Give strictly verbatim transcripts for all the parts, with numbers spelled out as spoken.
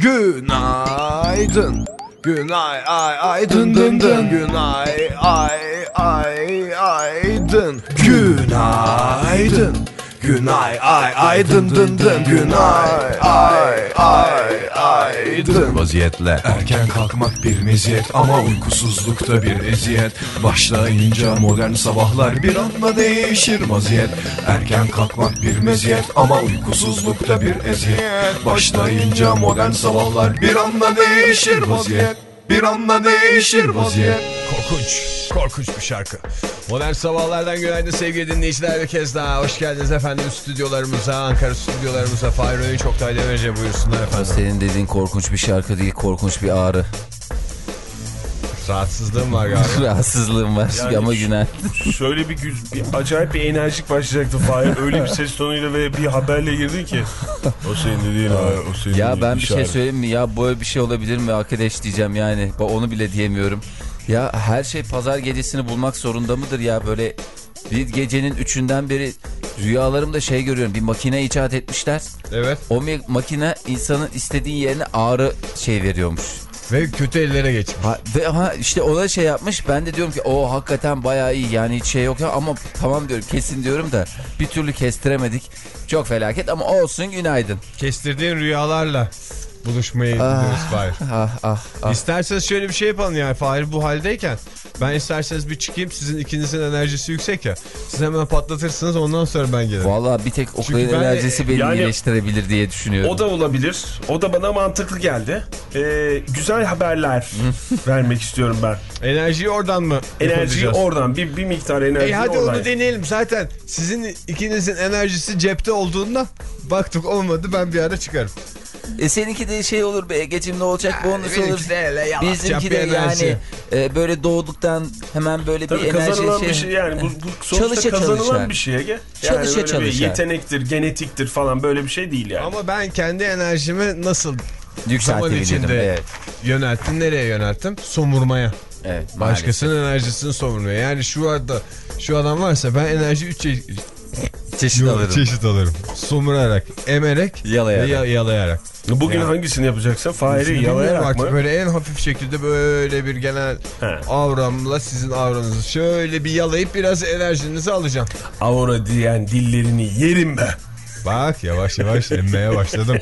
Günaydın. Günay ay ay dın dın dın. Günay ay ay ay dın. Günaydın. Günay ay ay dın dın dın. Günay ay ay ay dın. Vaziyetle erken kalkmak bir meziyet ama uykusuzlukta bir eziyet. Başlayınca modern sabahlar bir anda değişir vaziyet. Erken kalkmak bir meziyet ama uykusuzlukta bir eziyet. Başlayınca modern sabahlar bir anda değişir vaziyet. Bir anda değişir vaziyet. Korkunç, korkunç bir şarkı. Modern Sabahlardan günaydın sevgili dinleyiciler, bir kez daha hoş geldiniz efendim stüdyolarımıza, Ankara stüdyolarımıza. Fahir Öğünç, Oktay Demirci, buyursunlar efendim. Senin dediğin korkunç bir şarkı değil, korkunç bir ağrı. Rahatsızlığım var galiba. Rahatsızlığım var yani ama günaydın. Şöyle bir, bir acayip bir enerjik başlayacaktı Fahir. Öyle bir ses tonuyla ve bir haberle girdin ki. O senin dediğin ağrı, o senin Ya dediğin ben bir şey işaret. söyleyeyim mi? Ya böyle bir şey olabilir mi arkadaş diyeceğim yani. Onu bile diyemiyorum. Ya her şey pazar gecesini bulmak zorunda mıdır ya? Böyle bir gecenin üçünden beri rüyalarımda şey görüyorum. Bir makine icat etmişler. Evet. O makine insanın istediği yerine ağrı şey veriyormuş. Ve kötü ellere geçmiş. Ha, ve ha işte ona şey yapmış. Ben de diyorum ki o hakikaten bayağı iyi yani, hiç şey yok ya, ama tamam diyorum, kesin diyorum da bir türlü kestiremedik. Çok felaket ama olsun, günaydın. Kestirdiğin rüyalarla buluşmaya Ah, gidiyoruz Fahir. Ah, ah, ah. İsterseniz şöyle bir şey yapalım yani, Fahir bu haldeyken ben isterseniz bir çıkayım, sizin ikinizin enerjisi yüksek ya, siz hemen patlatırsınız, ondan sonra ben gelirim. Vallahi bir tek Oktay'ın ben de- enerjisi beni yani- iyileştirebilir diye düşünüyorum. O da olabilir. O da bana mantıklı geldi. Ee, güzel haberler vermek istiyorum ben. Enerjiyi oradan mı Enerjiyi yapacağız? oradan bir, bir miktar enerji E hadi oradan. onu deneyelim. Zaten sizin ikinizin enerjisi cepte olduğunda baktık olmadı, ben bir ara çıkarım. E seninki de şey olur be Ege'cim, ne olacak bu, nasıl olur? Benimki de öyle yalap Bizimki çap de bir enerji. yani e, böyle doğduktan hemen böyle Tabii bir enerji kazanılan şey. bir şey yani, bu, bu sonuçta Çalışa kazanılan çalışa. bir şey Ege. Yani Çalışa böyle çalışa. bir yetenektir, genetiktir falan, böyle bir şey değil yani. Ama ben kendi enerjimi nasıl zaman Yükseltebilirim. içinde Evet. yönelttim, nereye yönelttim? Somurmaya. Evet, Başkasının enerjisini somurmaya. Yani şu anda şu adam varsa ben enerji üç çeşit, çeşit alırım. çeşit alırım. Somurarak, emerek Yalayarak. ve ya- yalayarak. Bugün Yani. hangisini yapacaksın? Fahir'i Bilmiyorum yalayarak artık, mı? böyle en hafif şekilde böyle bir genel He. avramla sizin avranızı şöyle bir yalayıp biraz enerjinizi alacağım. Avora diyen dillerini yerim be. Bak yavaş yavaş emmeye başladım.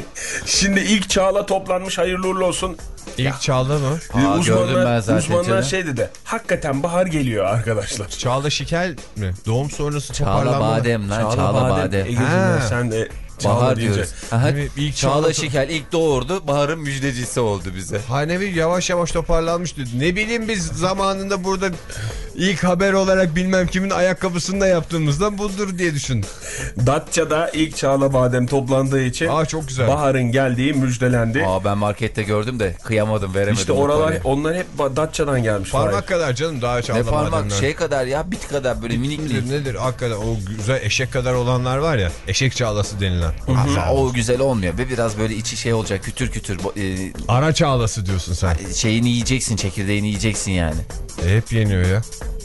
Şimdi ilk çağla toplanmış, hayırlı uğurlu olsun. İlk Çağla mı? Aa, Ee, gördüm ben zaten uzmanlar canım. şey dedi. Hakikaten bahar geliyor arkadaşlar. Çağla Şikel mi? Doğum sonrası Çağla toparlanma. Badem lan, Çağla, Badem. Egeciğim Ha. ya, sen de Çağla Bahar deyince. diyoruz. Aha, Evet, ilk Çağla Çağla- Şikel ilk doğurdu, Bahar'ın müjdecisi oldu bize. Hanevi yavaş yavaş toparlanmış dedi. Ne bileyim, biz zamanında burada ilk haber olarak bilmem kimin ayakkabısını da yaptığımızda budur diye düşündüm. Datça'da ilk Çağla Badem toplandığı için Aa, çok güzel. baharın geldiği müjdelendi. Aa, ben markette gördüm de kıyamadım, veremedim. İşte o oralar, parayı. onlar hep Datça'dan gelmiş. Parmak Fahir. kadar canım, daha Çağla Ne parmak Badem'den. şey kadar ya, bit kadar böyle minik Nedir, minik. nedir hakikaten o güzel eşek kadar olanlar var ya, eşek çağlası denilen. Aa, o güzel olmuyor ve biraz böyle içi şey olacak, kütür kütür, e, Ara çağlası diyorsun sen. şeyini yiyeceksin, çekirdeğini yiyeceksin yani. E, hep yeniyor ya.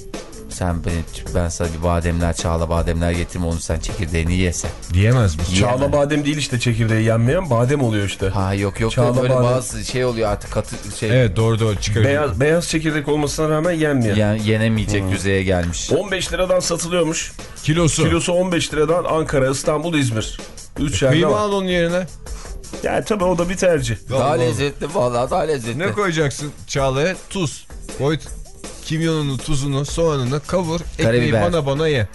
Sen ben, ben sana bir bademler, Çağla bademler getirme, onu sen çekirdeğini yesen. Diyemez misin? Çağla Yiyemem. Badem değil işte, çekirdeği yenmeyen badem oluyor işte. Ha yok yok, Çağla böyle badem. bazı şey oluyor artık, katı şey. Evet, doğru doğru çıkarıyor. Beyaz, beyaz çekirdek olmasına rağmen yenmeyen. Yani yenemeyecek düzeye gelmiş. on beş liradan satılıyormuş. Kilosu. Kilosu on beş liradan Ankara, İstanbul, İzmir. üç yerde Kıyma var. al onun yerine. Yani tabii o da bir tercih. Daha Vallahi. lezzetli, vallahi daha lezzetli. Ne koyacaksın Çağla'ya? Tuz. Koy kimyonunu, tuzunu, soğanını kavur. Ekmeği Karabiber. bana bana ye.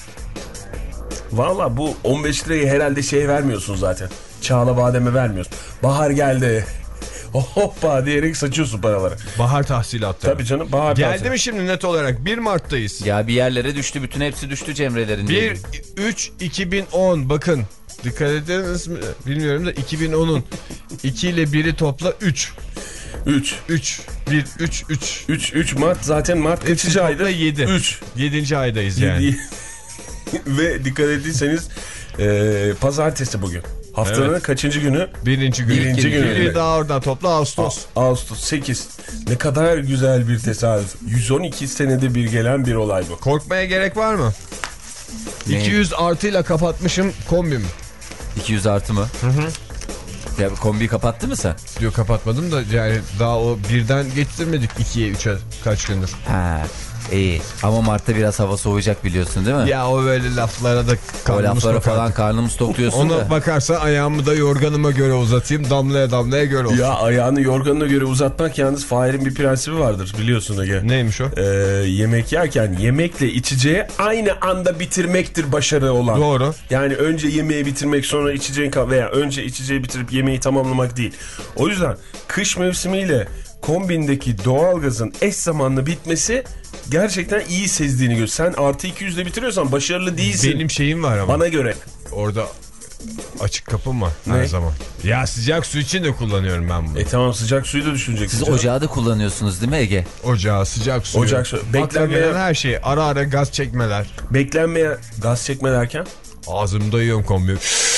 Valla bu on beş lirayı herhalde şey vermiyorsun zaten. Çağla Badem'e vermiyorsun. Bahar geldi. Hoppa diyerek saçıyorsun paraları. Bahar tahsilatı. Tabii canım, bahar Geldi tahsilatı. mi şimdi net olarak? bir Mart'tayız. Ya bir yerlere düştü, bütün hepsi düştü Cemre'lerin. bir üç iki bin on, bakın. Dikkat ediniz mi? Bilmiyorum da iki bin onun iki ile biri topla üç. üç. üç. bir, üç, üç. üç, üç Mart zaten, Mart kaçıncı ayda? yedi. üç. yedinci aydayız yani. yedi. Ve dikkat ettiyseniz e, pazartesi bugün. Haftanın Evet. kaçıncı günü? Birinci gün. Birinci İkinci günü. Bir daha oradan topla Ağustos. Ağustos sekiz. Ne kadar güzel bir tesadüf. yüz on iki senede bir gelen bir olay bu. Korkmaya gerek var mı? Ne? iki yüz artıyla kapatmışım kombimi. iki yüz artı mı? Hı hı. Ya kombiyi kapattı mı sen? Yok kapatmadım da yani daha o birden getirmedik ikiye üçe kaç gündür. Ha iyi ama Mart'ta biraz hava soğuyacak biliyorsun değil mi? Ya o böyle laflara da o laflara falan karnımız tok diyorsun ona da. bakarsa ayağımı da yorganıma göre uzatayım, damlaya damlaya göre olsun. Ya ayağını yorganına göre uzatmak yalnız Fahir'in bir prensibi vardır biliyorsun Ege. Neymiş o? Ee, yemek yerken yemekle içeceği aynı anda bitirmektir başarı olan. Doğru. Yani önce yemeği bitirmek sonra içeceğin veya önce içeceği bitirip yemeği tamamlamak değil. O yüzden kış mevsimiyle kombindeki doğalgazın eş zamanlı bitmesi gerçekten iyi sezdiğini gör. Sen artı iki yüzde bitiriyorsan başarılı değilsin. Benim şeyim var ama. Bana göre. Orada açık kapım var ne? Her zaman. Ya sıcak su için de kullanıyorum ben bunu. E tamam sıcak suyu da düşüneceksin. Siz canım. ocağı da kullanıyorsunuz değil mi Ege? Ocağı, sıcak suyu. Ocak su. Beklenmeyen her şey. Ara ara gaz çekmeler. Beklenmeyen gaz çekme derken? Ağzımda yiyorum kombi.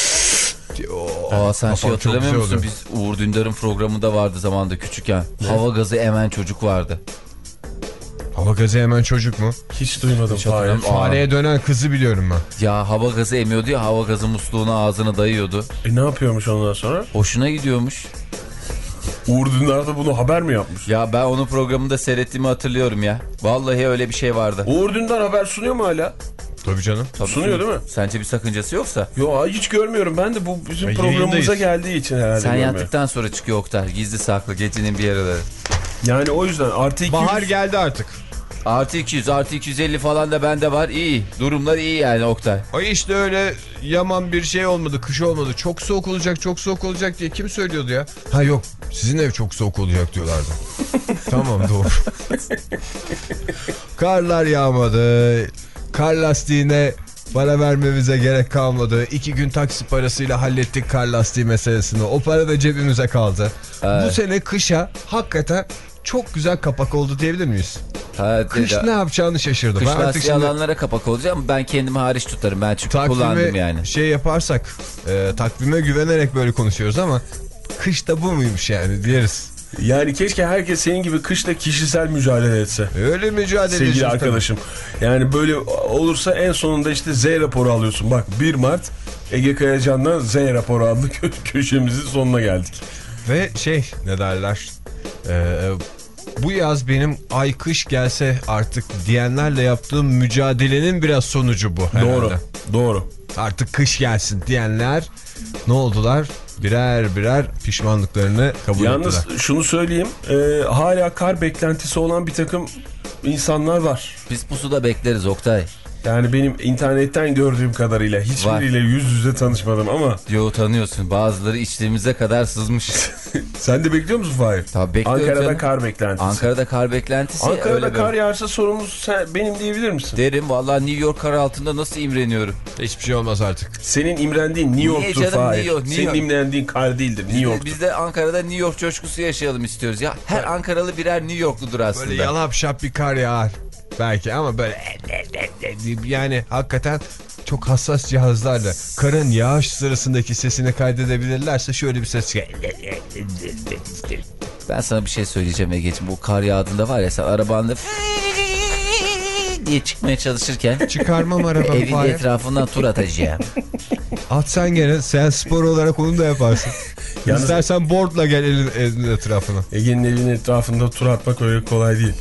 Aa sen Kafam şey hatırlamıyor çok musun? güzel Biz Uğur Dündar'ın programında vardı zamanında küçükken. Ne? Hava gazı emen çocuk vardı. Hava gazı hemen çocuk mu? Hiç duymadım. Hiç hatırlamıyorum. Fareye dönen kızı biliyorum ben. Ya hava gazı emiyordu ya, hava gazı musluğuna ağzına dayıyordu. E ne yapıyormuş ondan sonra? Hoşuna gidiyormuş. Uğur Dündar da bunu haber mi yapmış? Ya ben onun programında seyrettiğimi hatırlıyorum ya. Vallahi öyle bir şey vardı. Uğur Dündar haber sunuyor mu hala? Tabii canım. Tabii sunuyor değil mi? Sence bir sakıncası yoksa? Yo hiç görmüyorum. Ben de bu bizim Ya, programımıza yayındayız. geldiği için herhalde Sen görmüyorum. yattıktan sonra çıkıyor Oktay. Gizli saklı gecenin bir yaraları. Yani o yüzden artı iki yüz. Bahar geldi artık. Artı iki yüz, artı iki yüz elli falan da bende var. İyi. Durumlar iyi yani Oktay. O işte öyle yaman bir şey olmadı, kış olmadı. Çok soğuk olacak, çok soğuk olacak diye kim söylüyordu ya? Ha yok, sizin ev çok soğuk olacak diyorlardı. Tamam doğru. Karlar yağmadı. Kar lastiğine para vermemize gerek kalmadı. İki gün taksi parasıyla hallettik kar lastiği meselesini. O para da cebimize kaldı. Evet. Bu sene kışa hakikaten çok güzel kapak oldu diyebilir miyiz? Ha, Kış de, ne yapacağını şaşırdı. Kış Ben artık lastiği şimdi alanlara kapak olacağım. Ben kendimi hariç tutarım. Ben çünkü kullandım yani. şey yaparsak e, takvime güvenerek böyle konuşuyoruz ama kışta bu muymuş yani diyeriz. Yani keşke herkes senin gibi kışta kişisel mücadele etse. Öyle mücadele Sevgili ediyoruz arkadaşım. Yani böyle olursa en sonunda işte Z raporu alıyorsun. Bak bir Mart Ege Kayacan'dan Z raporu adlı kö köşemizin sonuna geldik. Ve şey ne derler e, bu yaz benim ay kış gelse artık diyenlerle yaptığım mücadelenin biraz sonucu bu herhalde. Doğru. Doğru. Artık kış gelsin diyenler ne oldular? Birer birer pişmanlıklarını kabul Yalnız ettiler. şunu söyleyeyim. E, hala kar beklentisi olan bir takım insanlar var. Biz pusuda bekleriz Oktay. Yani benim internetten gördüğüm kadarıyla hiçbiriyle yüz yüze tanışmadım ama. Yo tanıyorsun. Bazıları içtiğimize kadar sızmış. Sen de bekliyor musun Fahir? Tabii bekliyorum Ankara'da canım. kar beklentisi. Ankara'da kar beklentisi. Ankara'da öyle kar böyle. yağarsa sorumlusu sen, benim diyebilir misin? Derim vallahi New York kar altında nasıl imreniyorum. Hiçbir şey olmaz artık. Senin imrendiğin New Niye York'tur canım, Fahir. New York, New Senin York. imrendiğin kar değildir. New Biz de, York'tur. biz de Ankara'da New York coşkusu yaşayalım istiyoruz ya. Her Ankaralı birer New Yorkludur aslında. Böyle yalap şap bir kar yağar belki ama böyle yani hakikaten çok hassas cihazlarla karın yağış sırasındaki sesini kaydedebilirlerse şöyle bir ses Ben sana bir şey söyleyeceğim Ege'ciğim. Bu kar yağdığında var ya sen arabanda diye çıkmaya çalışırken çıkarmam arabamı evin Fahir. etrafından tur atacağım. At sen gene, sen spor olarak onu da yaparsın. Yalnız- İstersen boardla gel elin, elin etrafına. Ege'nin evinin etrafında tur atmak öyle kolay değil.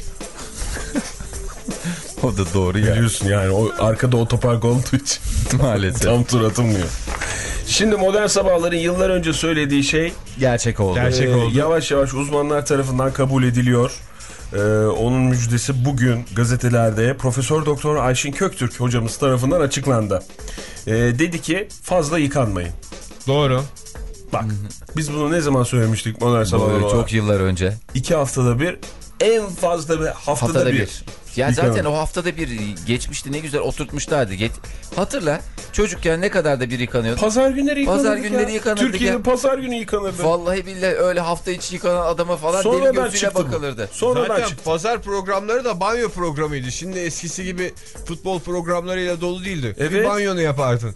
O da doğru ya. Biliyorsun yani o arkada otopark olduğu için Maalesef. tam tur atılmıyor. Şimdi Modern Sabahların yıllar önce söylediği şey Gerçek oldu. Gerçek e, oldu. yavaş yavaş uzmanlar tarafından kabul ediliyor. Ee, onun müjdesi bugün gazetelerde Profesör Doktor Ayşin Köktürk hocamız tarafından açıklandı. Ee, dedi ki fazla yıkanmayın. Doğru. Bak biz bunu ne zaman söylemiştik Modern Sabahlar Böyle olarak? çok yıllar önce. İki haftada bir, en fazla bir haftada, Haftada bir. bir. Ya Yıkanın. zaten o haftada bir geçmişti, ne güzel oturtmuşlardı. Get Hatırla çocukken ne kadar da bir yıkanıyordu. Pazar günleri yıkanırdık Pazar günleri ya. yıkanırdık Türkiye'nin ya. pazar günü yıkanırdı. Vallahi billahi öyle hafta içi yıkanan adama falan Sonradan deli gözüyle çıktı bu. bakılırdı. Sonradan Zaten çıktı. pazar programları da banyo programıydı. Şimdi eskisi gibi futbol programlarıyla dolu değildi. Bir Evet. banyonu yapardın.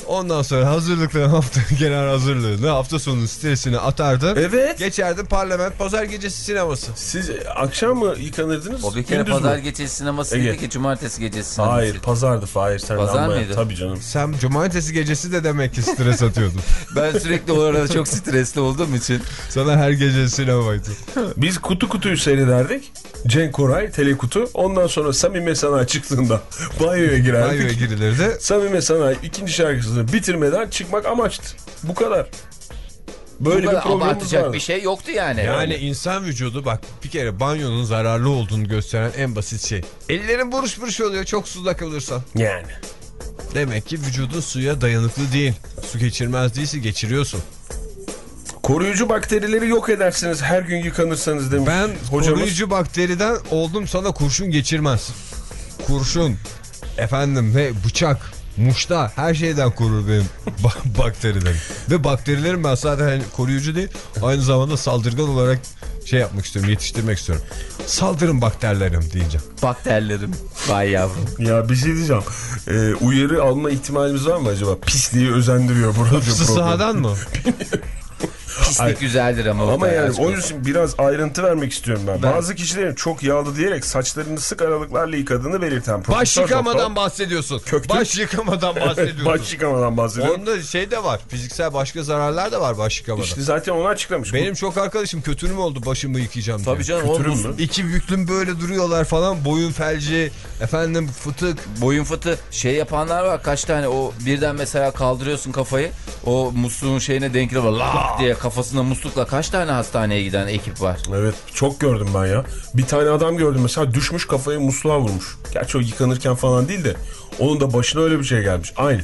Ondan sonra hazırlıkları, hafta genel hazırlığını, hafta sonu stresini atardın. Evet. Geçerdin parlament pazar gecesi sineması. Siz akşam mı yıkanırdınız? O bir kere gündüz pazar mü? gecesi sineması Ege. değil ki cumartesi gecesi sineması. Hayır, pazardı Fahir. Sen Pazar anlaya- mıydı? Tabii canım. Sen cumartesi gecesi de demek ki stres atıyordun. Ben sürekli o arada çok stresli olduğum için. Sana her gece sinemaydı. Biz kutu kutuyu seyrederdik. Cenk Koray, telekutu. Ondan sonra Samime Sanayi çıktığında banyoya girerdik. Banyoya girilirdi. Samime Sanayi ikinci şarkısını bitirmeden çıkmak amaçtı. Bu kadar. Böyle Bu bir kadar programımız abartacak vardı. bir şey yoktu yani. Yani insan vücudu bak bir kere banyonun zararlı olduğunu gösteren en basit şey. Ellerin buruş buruş oluyor çok suda kalırsan. Yani. Demek ki vücudun suya dayanıklı değil. Su geçirmez değilse geçiriyorsun. Koruyucu bakterileri yok edersiniz her gün yıkanırsanız demiş Ben hocamız. koruyucu bakteriden oldum sana kurşun geçirmez. Kurşun, efendim ve bıçak, muşta her şeyden korur benim ba- bakterilerim. Ve bakterilerim ben zaten hani koruyucu değil aynı zamanda saldırgan olarak şey yapmak istiyorum, yetiştirmek istiyorum. Saldırın bakterilerim diyeceğim. Bakterilerim. Vay yavrum. Ya bir şey diyeceğim. Ee, uyarı alma ihtimalimiz var mı acaba? Pisliği özendiriyor burada. Hapsı sahadan mı? Pislik Ay, güzeldir ama. Ama yani aşk o olsun. yüzden biraz ayrıntı vermek istiyorum ben. Ben- Bazı kişilerin çok yağlı diyerek saçlarını sık aralıklarla yıkadığını belirten Baş Profesör yıkamadan Doktor- bahsediyorsun. Köktürk. Baş yıkamadan bahsediyorsun. Baş yıkamadan bahsediyorum. Onda şey de var. Fiziksel başka zararlar da var baş yıkamadan. İşte zaten onu açıklamış. Benim çok arkadaşım kötürüm oldu başımı yıkayacağım diye. Tabii canım. Kötürüm o mü? İki büklüm böyle duruyorlar falan. Boyun felci, efendim fıtık. boyun fıtı şey yapanlar var. Kaç tane o birden mesela kaldırıyorsun kafayı. O musluğun şeyine denk geliyor. Lak diye kafasına muslukla kaç tane hastaneye giden ekip var. Evet çok gördüm ben ya. Bir tane adam gördüm mesela düşmüş kafayı musluğa vurmuş. Gerçi o yıkanırken falan değil de onun da başına öyle bir şey gelmiş. Aynı.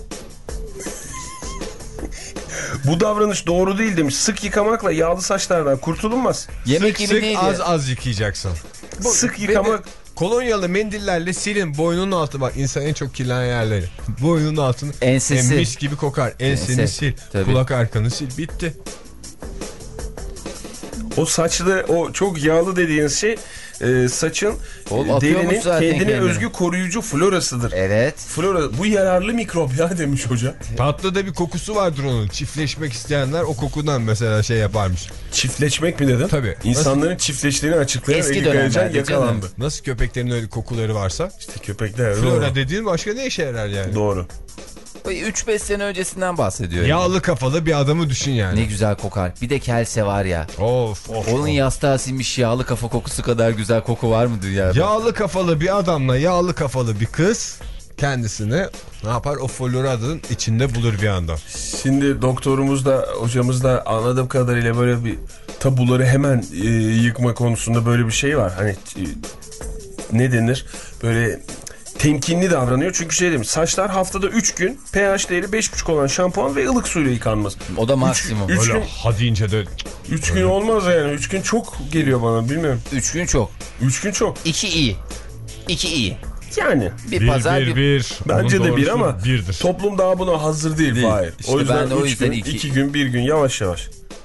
Bu davranış doğru değil demiş. Sık yıkamakla yağlı saçlardan kurtulunmaz. Yemek sık gibi sık değil az ya. az yıkayacaksın. Sık yıkamak. Kolonyalı mendillerle silin boynunun altı, bak insan en çok kirlenen yerleri. Boynunun altını Ensesi. e, mis gibi kokar. Enseni Ense, sil, tabii. kulak arkanı sil, bitti. O saçlı, o çok yağlı dediğiniz şey e, saçın Oğlum, e, atıyormuş derinin zaten kendine kendini. özgü koruyucu florasıdır. Evet. Flora, bu yararlı mikrop ya demiş hoca. Tatlı da bir kokusu vardır onun. Çiftleşmek isteyenler o kokudan mesela şey yaparmış. Çiftleşmek mi dedin? Tabii. İnsanların çiftleştiğini açıklayan Eski Ege Kayacan dönemlerde yakalandı. Nasıl köpeklerin öyle kokuları varsa. İşte köpekler. Flora Doğru. dediğin başka ne işe yarar yani? Doğru. üç beş sene öncesinden bahsediyor. yani. Yağlı kafalı bir adamı düşün yani. Ne güzel kokar. Bir de kelse var ya. Of of. Onun yastığa sinmiş yağlı kafa kokusu kadar güzel koku var mı dünyada? Yağlı kafalı bir adamla yağlı kafalı bir kız kendisini ne yapar, o floranın içinde bulur bir anda. Şimdi doktorumuz da hocamız da anladığım kadarıyla böyle bir tabuları hemen e, yıkma konusunda böyle bir şey var. Hani e, ne denir? Böyle temkinli davranıyor. Çünkü şey demiş, saçlar haftada üç gün pH değeri beş buçuk olan şampuan ve ılık suyla yıkanmaz. O da maksimum. Üç Öyle gün, ha deyince de üç gün olmaz yani. üç gün çok geliyor bana, bilmiyorum. üç gün çok. üç gün çok. iki iyi. iki iyi. Yani. Bir, bir pazar bir bir... bir. Bence Onun de bir doğrusu ama birdir. toplum daha buna hazır değil. Değil. Hayır. İşte o yüzden, ben de o üç yüzden gün, iki- iki gün, bir gün yavaş yavaş.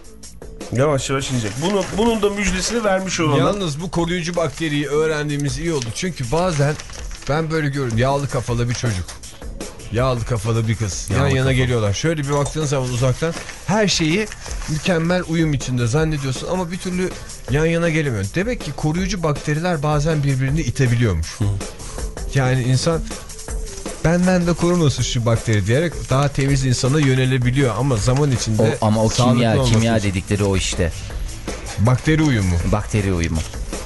Yavaş yavaş inecek. Bunu, bunun da müjdesini vermiş olalım. Yalnız bu koruyucu bakteriyi öğrendiğimiz iyi oldu. Çünkü bazen ben böyle görüyorum, yağlı kafalı bir çocuk, yağlı kafalı bir kız yan yana geliyorlar. Şöyle bir baktığın zaman uzaktan her şeyi mükemmel uyum içinde zannediyorsun ama bir türlü yan yana gelemiyor. Demek ki koruyucu bakteriler bazen birbirini itebiliyormuş. Yani insan benden de korumasın şu bakteri diyerek daha temiz insana yönelebiliyor ama zaman içinde O, ama o sağlıklı kimya, olması kimya için. dedikleri o işte. Bakteri uyumu. Bakteri uyumu.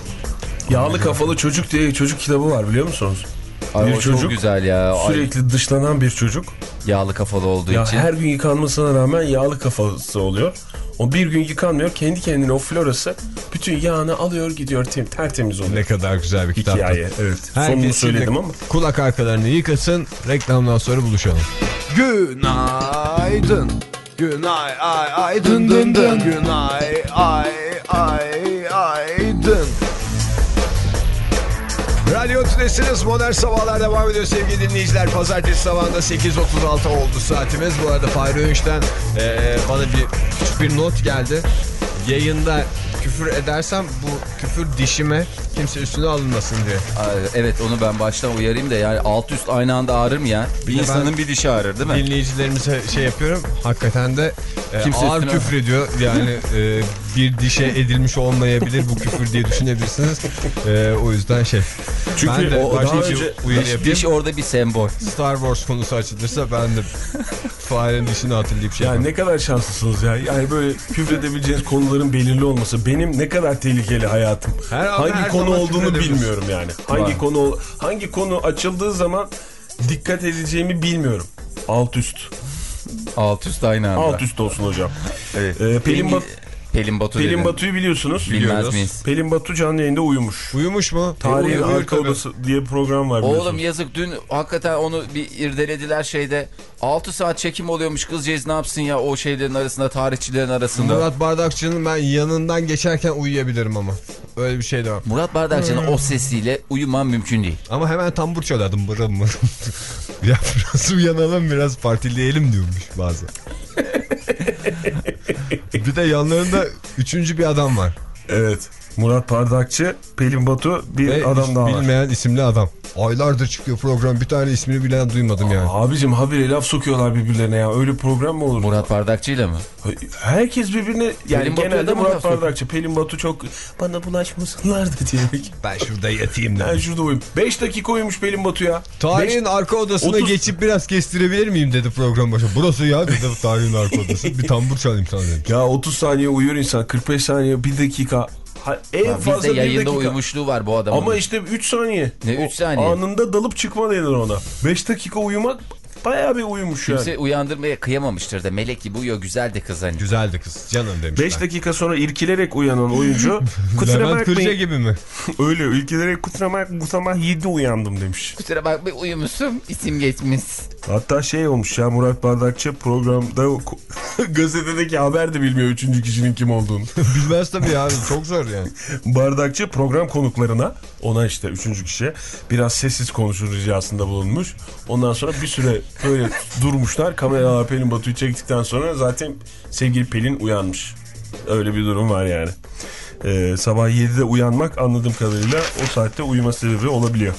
Yağlı kafalı çocuk diye çocuk kitabı var, biliyor musunuz? Ay, Bir o çocuk çok güzel ya. Ay, Sürekli dışlanan bir çocuk. yağlı kafalı olduğu Ya için. her gün yıkanmasına rağmen yağlı kafası oluyor. O bir gün yıkanmıyor. Kendi kendine o florası bütün yağını alıyor gidiyor, tem tertemiz oluyor. Ne kadar güzel bir kitap. Hikaye, evet. Herkes Sonunu söyledim şimdi ama. kulak arkalarını yıkasın. Reklamdan sonra buluşalım. Günaydın. Günay ay ay dın dın dın. Günay ay ay ay dın. Radyo Tülesi'niz, Modern Sabahlar devam ediyor sevgili dinleyiciler. Pazartesi sabahında sekiz otuz altı oldu saatimiz. Bu arada Fahri Öğünç'ten e, bana bir küçük bir not geldi. Yayında küfür küfür edersem bu küfür dişime kimse üstüne alınmasın diye. Evet, onu ben baştan uyarayım da yani alt üst aynı anda ağrır mı ya? Bir de insanın bir dişi ağrır değil mi? Dinleyicilerimize şey yapıyorum. Hakikaten de e, Kimse ağır üstüne- küfür ediyor. Yani e, bir dişe edilmiş olmayabilir bu küfür diye düşünebilirsiniz. E, o yüzden şey. Çünkü ben de o başka daha bir önce- uyarı Diş, yapayım. diş orada bir sembol. Star Wars konusu açılırsa ben de farenin dişini hatırlayıp şey Yani yaparım. ne kadar şanslısınız ya. Yani böyle küfredebileceğiniz konuların belirli olması. Benim ne kadar tehlikeli hayatım. Her an, hangi her konu zaman olduğunu küfredebiliriz. bilmiyorum yani. Hangi Var. konu hangi konu açıldığı zaman dikkat edeceğimi bilmiyorum. Alt üst. Alt üst aynı anda. Alt üst olsun hocam. Evet. Ee, Pelin, Bat Pelin Batu Pelin dedin. Batu'yu biliyorsunuz. Bilmez Biliyoruz. miyiz? Pelin Batu canlı yayında uyumuş. Uyumuş mu? Tarihin Uyuyor Arka tabii. Odası diye bir program var biliyorsunuz. Oğlum yazık, dün hakikaten onu bir irdelediler şeyde. altı saat çekim oluyormuş, kızcağız ne yapsın ya o şeylerin arasında, tarihçilerin arasında. Murat, Murat Bardakçı'nın ben yanından geçerken uyuyabilirim ama. Öyle bir şey de var. Bardakçı'nın o sesiyle uyuman mümkün değil. Ama hemen tambur çalardım mırım mırım. Ya biraz uyanalım, biraz partileyelim diyormuş bazen. Bir de yanlarında üçüncü bir adam var. Evet. Murat Bardakçı, Pelin Batu, bir Ve adam hiç daha var. bilmeyen isimli adam. Aylardır çıkıyor program, bir tane ismini bilen duymadım yani. Abicim habire laf sokuyorlar birbirlerine ya. Öyle program mı olur? Murat Bardakçı'yla mı? Herkes birbirine yani Pelin Batu'ya da genelde mı Murat laf sokuyor? Bardakçı, Pelin Batu çok bana bulaşmasınlar da diyerek. Ben şurada yatayım Ben dedim. şurada uyum. beş dakika uyumuş Pelin Batu ya. Tarihin Beş- arka odasına otuz geçip biraz kestirebilir miyim dedi program başı. Burası ya dedi tarihin arka odası. Bir tambur çalayım sana dedim. Ya otuz saniye uyuyor insan. kırk beş saniye, bir dakika. Ha, en Ha, fazla bizde bir yayında dakika. uyumuşluğu var bu adamın. Ama işte üç saniye. Ne üç saniye? Anında dalıp çıkma denir ona. beş dakika uyumak bayağı bir uyumuş Kimse yani. uyandırmaya kıyamamıştır da, melek gibi uyuyor, güzel de kız hani. Güzeldi kız canım demişler. beş dakika sonra irkilerek uyanan oyuncu kusura Levent Kırca bakmayın. gibi mi? Öyle irkilerek kusura bakmayın bu sabah yedi uyandım demiş. Kusura bak bir uyumuşum, isim geçmiş. Hatta şey olmuş ya, Murat Bardakçı programda gazetedeki haber de bilmiyor üçüncü kişinin kim olduğunu. Bilmez tabii ya, çok zor yani. Bardakçı program konuklarına, ona işte üçüncü kişiye biraz sessiz konuşur ricasında bulunmuş. Ondan sonra bir süre böyle durmuşlar. Kameralar Pelin Batu'yu çektikten sonra zaten sevgili Pelin uyanmış. Öyle bir durum var yani. Ee, sabah yedide uyanmak anladığım kadarıyla o saatte uyuma sebebi olabiliyor.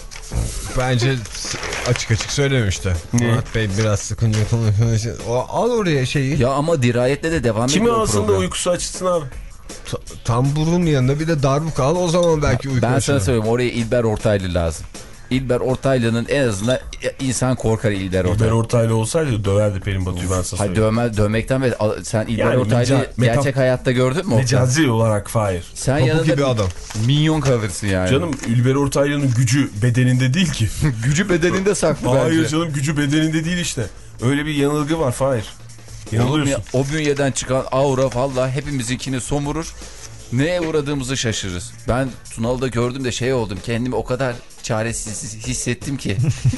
Bence açık açık söylemişti. Murat Bey biraz sıkınca konuşuyor. O, al oraya şeyi. Ya ama dirayetle de devam Kimi ediyor o alsın da program. uykusu açsın abi. Ta- tamburun yanında bir de darbuka al, o zaman belki uyku Ben sana açılır. söyleyeyim, oraya İlber Ortaylı lazım. İlber Ortaylı'nın en azından insan korkar İlber İlber Ortaylı. Ortaylı olsaydı döverdi Pelin Batu'yu, ben sana Hayır, söyleyeyim. dövme, dövmekten beri al- sen İlber Yani Ortaylı'yı meca- gerçek metaf- hayatta gördün mü? Oktay? Mecazi olarak Fahir. Sen Topu yanında gibi adam. minyon kalırsın yani. Canım İlber Ortaylı'nın gücü bedeninde değil ki. gücü bedeninde saklı Hayır bence. canım, gücü bedeninde değil işte. Öyle bir yanılgı var Fahir. Oğlum ya, Yanılıyorsun. o bünyeden çıkan aura vallahi hepimizinkini somurur. Neye uğradığımızı şaşırırız. Ben Tunalı'da gördüm de şey oldum. Kendimi o kadar çaresiz hissettim ki.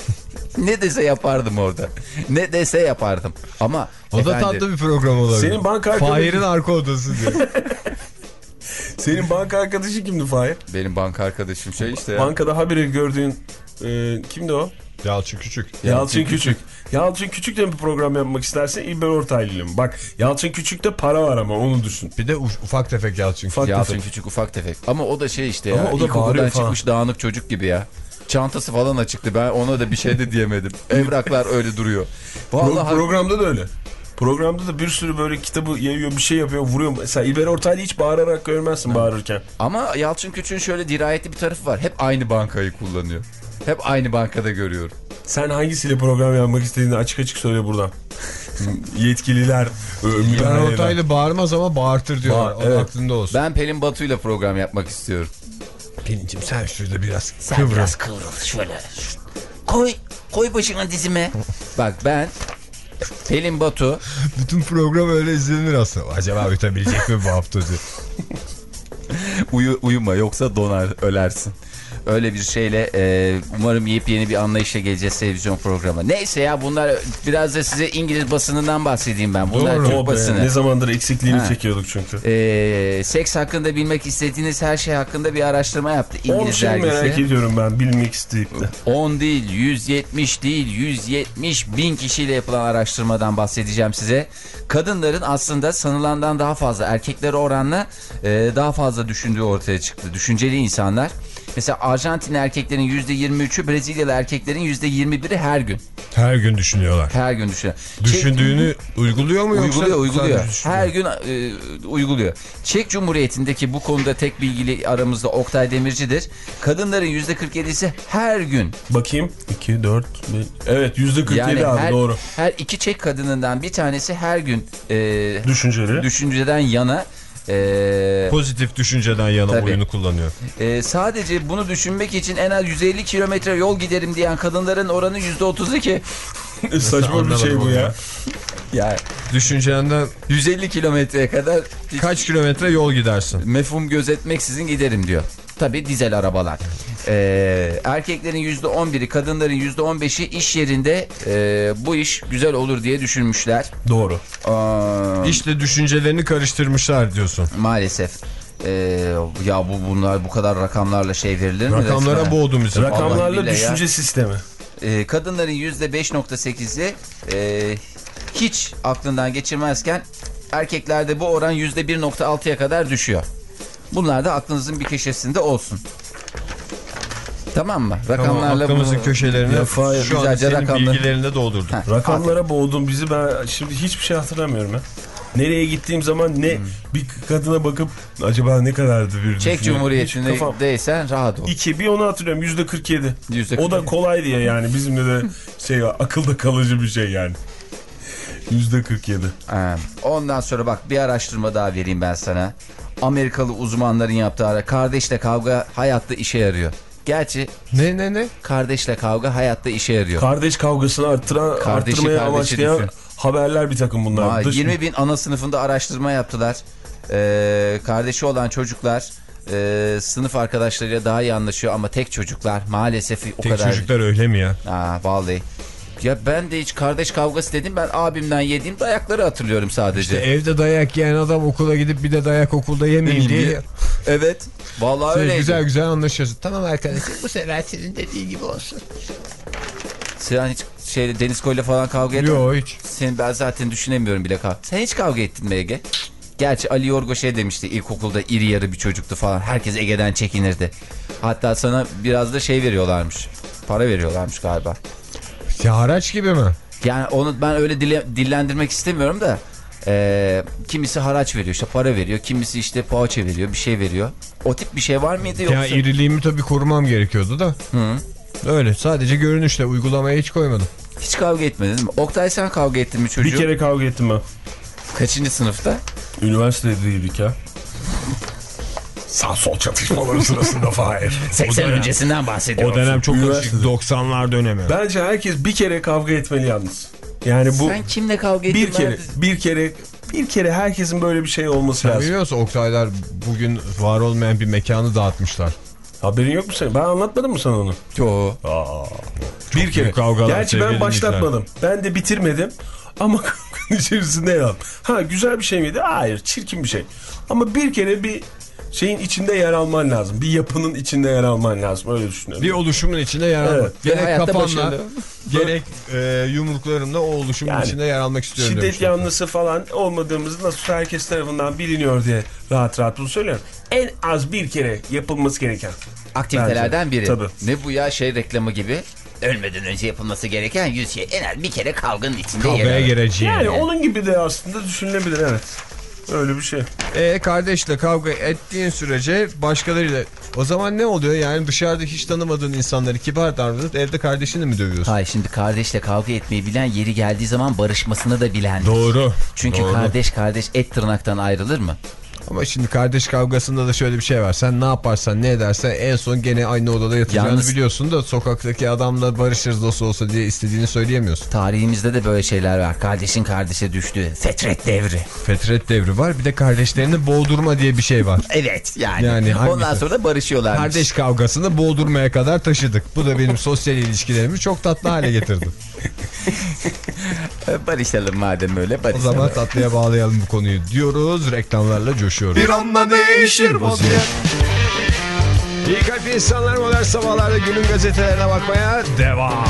Ne dese yapardım orada. Ne dese yapardım. Ama O da efendim, tatlı bir program olabilir. Senin banka arkadaşın- Fahir'in arka odası diye. Senin banka arkadaşı kimdi Fahir? benim banka arkadaşım şey işte ya. Bankada habire gördüğün e, kimdi o? Yalçın Küçük. Yalçın Küçük. Yalçın Küçük'le bir program yapmak istersen İlber Ortaylı'yla mı? Bak Yalçın Küçük'te para var ama onu düşün. Bir de uf- ufak tefek Yalçın Küçük. Ufak Yalçın tefek. küçük ufak tefek. Ama o da şey işte ya. Ama o da İlkokuldan bağırıyor falan. çıkmış dağınık çocuk gibi ya. Çantası falan açıktı. Ben ona da bir şey de diyemedim. Evraklar öyle duruyor. Pro- Vallahi programda da öyle. Programda da bir sürü böyle kitabı yayıyor, bir şey yapıyor, vuruyor. Mesela İlber Ortaylı hiç bağırarak görmezsin bağırırken. ama Yalçın Küçük'ün şöyle dirayetli bir tarafı var. Hep aynı bankayı kullanıyor. Hep aynı bankada görüyorum. Sen hangisiyle program yapmak istediğini açık açık söyle buradan. Yetkililer, Ben müdahaleler. Ortaylı bağırmaz ama bağırtır diyorlar. Bağır, Onun evet. aklında olsun. Ben Pelin Batu'yla program yapmak istiyorum. Pelin'cim sen şurada biraz Sen kıvrıl. biraz kıvrıl şöyle. Koy, koy başına dizime. Bak ben Pelin Batu. Bütün program öyle izlenir aslında. Acaba ütebilecek mi bu hafta diye. Uyu, uyuma yoksa donar ölersin. Öyle bir şeyle e, umarım yepyeni bir anlayışla geleceğiz televizyon programı. Neyse ya bunlar biraz da size İngiliz basınından bahsedeyim ben. Bunlar Doğru. Türk O be, basını. ne zamandır eksikliğini Ha. çekiyorduk çünkü. E, seks hakkında bilmek istediğiniz her şey hakkında bir araştırma yaptı İngiliz on şey dergisi. merak ediyorum ben bilmek isteyip de. on değil, yüz yetmiş değil, yüz yetmiş bin kişiyle yapılan araştırmadan bahsedeceğim size. Kadınların aslında sanılandan daha fazla, erkekler oranla e, daha fazla düşündüğü ortaya çıktı. Düşünceli insanlar. Mesela Arjantin erkeklerin yüzde yirmi üçü, Brezilyalı erkeklerin yüzde yirmi biri her gün. Her gün düşünüyorlar. Her gün düşünüyor. Düşündüğünü uyguluyor mu yoksa? Uyguluyor, uyguluyor. sadece düşünüyor? Her gün e, uyguluyor. Çek Cumhuriyeti'ndeki bu konuda tek bilgili aramızda Oktay Demirci'dir. Kadınların yüzde kırk yedisi her gün. Bakayım. iki, dört, beş. Evet yüzde kırk yedi Yani abi her, doğru. her iki Çek kadınından bir tanesi her gün e, Düşünceli. düşünceden yana e, Pozitif düşünceden yana Tabii. oyunu kullanıyor. e, sadece bunu düşünmek için en az yüz elli kilometre yol giderim diyen kadınların oranı yüzde otuz iki. Saçma bir şey bu ya. Yani Düşüncenden yüz elli kilometreye kadar kaç kilometre yol gidersin? mefhum gözetmeksizin giderim diyor. Tabii dizel arabalar. Ee, erkeklerin yüzde on biri, kadınların yüzde on beşi iş yerinde e, bu iş güzel olur diye düşünmüşler. Doğru. Aa, İşte düşüncelerini karıştırmışlar diyorsun. maalesef. Ee, ya bu bunlar bu kadar rakamlarla şey verilir mi? Rakamlara resmen? boğdum bizi. Vallahi Rakamlarla billahi düşünce ya. sistemi. Ee, kadınların yüzde beş nokta sekizi e, hiç aklından geçirmezken erkeklerde bu oran yüzde bir nokta altıya kadar düşüyor. Bunlar da aklınızın bir köşesinde olsun. Tamam mı? Rakamlarla Tamam, aklımızın bu... köşelerini Ya, Fahir, şu an güzelce senin rakamlar- bilgilerinde doldurduk. Heh. Rakamlara boğdum bizi, ben şimdi hiçbir şey hatırlamıyorum ya. Nereye gittiğim zaman ne Hmm. bir kadına bakıp acaba ne kadardı bir Çek düşünüyorum. Cumhuriyeti'nde Hiç kafam- değilsen rahat ol. İki, bir onu hatırlıyorum yüzde kırk yedi. Yüzde O kırk da yedi. kolay diye yani bizimle de şey var, akılda kalıcı bir şey yani. Yüzde kırk yedi. Ee, Ondan sonra bak bir araştırma daha vereyim ben sana. Amerikalı uzmanların yaptığı ara kardeşle kavga hayatta işe yarıyor. Gerçi Ne ne ne? kardeşle kavga hayatta işe yarıyor. Kardeş kavgasını arttıran, Kardeşi arttırmaya kardeşi amaçlayan düşün. haberler bir takım bunlar. Aa, Dış- yirmi bin ana sınıfında araştırma yaptılar. Ee, kardeşi olan çocuklar e, sınıf arkadaşlarıyla daha iyi anlaşıyor ama tek çocuklar maalesef o Tek kadar. çocuklar öyle mi ya? Aa, vallahi. Ya ben de hiç kardeş kavgası dedim, ben abimden yediğim dayakları hatırlıyorum sadece. İşte evde dayak yiyen adam okula gidip bir de dayak okulda yemeyeyim diye. Evet. Vallahi Şöyle öyleydi. güzel güzel anlaşıyorsun. Tamam arkadaşım bu sefer senin dediğin gibi olsun. Sen hiç şey Deniz Koy'la falan kavga ettin mi? Yok hiç. Seni ben zaten düşünemiyorum bile kavga. Sen hiç kavga ettin mi Ege? Gerçi Ali Yorgo şey demişti, ilkokulda iri yarı bir çocuktu falan. Herkes Ege'den çekinirdi. Hatta sana biraz da şey veriyorlarmış. Para veriyorlarmış galiba. Ya haraç gibi mi? Yani onu ben öyle dile, dillendirmek istemiyorum da. E, kimisi haraç veriyor, işte para veriyor. Kimisi işte poğaça veriyor, bir şey veriyor. O tip bir şey var mıydı yoksa? Ya iriliğimi tabii korumam gerekiyordu da. Hı. Öyle sadece görünüşle uygulamaya hiç koymadım. Hiç kavga etmedin değil mi? Oktay sen kavga ettin mi çocuğum? Bir kere kavga ettim ben. Kaçıncı sınıfta? Üniversitedeydik ya. Sağ sol çatışmaları sırasında Fahir. seksen dönem- öncesinden bahsediyorum. O dönem çok Üniversitede. karışık. doksanlar dönemi. Bence herkes bir kere kavga etmeli yalnız. Yani bu Sen kimle kavga ettin? bir kere, Nerede? bir kere, bir kere herkesin böyle bir şey olması Sen lazım. biliyor musun Oktaylar bugün var olmayan bir mekanı dağıtmışlar. Haberin yok mu senin? Ben anlatmadım mı sana onu? Yo. Bir kere. büyük kavgalar Gerçi ben sevgili başlatmadım. Ben de bitirmedim. Ama kavganın içerisinde yer aldım. Ha güzel bir şey miydi? Hayır, çirkin bir şey. Ama bir kere bir şeyin içinde yer alman lazım. Bir yapının içinde yer alman lazım. Öyle düşünüyorum. Bir oluşumun içinde yer almak. Evet. Ve Gerek hayatta kafanla başarılı. gerek e, yumruklarımla o oluşumun Yani içinde yer almak istiyorum. Şiddet demişler. yanlısı falan olmadığımız nasıl herkes tarafından biliniyor diye rahat rahat bunu söylüyorum. En az bir kere yapılması gereken. Aktivitelerden Bence. biri. Tabii. Ne bu ya, şey reklamı gibi. Ölmeden önce yapılması gereken yüz şey. En az bir kere kavganın içinde yer Kavgaya alın. gireceğim. Yani onun gibi de aslında düşünülebilir, evet. Öyle bir şey. E kardeşle kavga ettiğin sürece başkalarıyla o zaman ne oluyor yani dışarıda hiç tanımadığın insanları kibar davranıp evde kardeşini mi dövüyorsun? Hayır, şimdi kardeşle kavga etmeyi bilen, yeri geldiği zaman barışmasını da bilen. Doğru. Çünkü Doğru. kardeş kardeş et tırnaktan ayrılır mı? Ama şimdi kardeş kavgasında da şöyle bir şey var. Sen ne yaparsan ne edersen en son gene aynı odada yatacağını Yalnız... biliyorsun da sokaktaki adamla barışırız nasıl olsa diye istediğini söyleyemiyorsun. Tarihimizde de böyle şeyler var. Kardeşin kardeşe düştü. Fetret devri. Fetret devri var. Bir de kardeşlerini boğdurma diye bir şey var. Evet yani. yani Ondan sonra da barışıyorlar. Kardeş kavgasını boğdurmaya kadar taşıdık. Bu da benim sosyal ilişkilerimi çok tatlı hale getirdi. Barışalım madem öyle barışalım. O zaman tatlıya bağlayalım bu konuyu diyoruz. Reklamlarla coşuyoruz. Bir anda değişir vaziyet. İyi kalp insanlar modern sabahlarda günün gazetelerine bakmaya devam.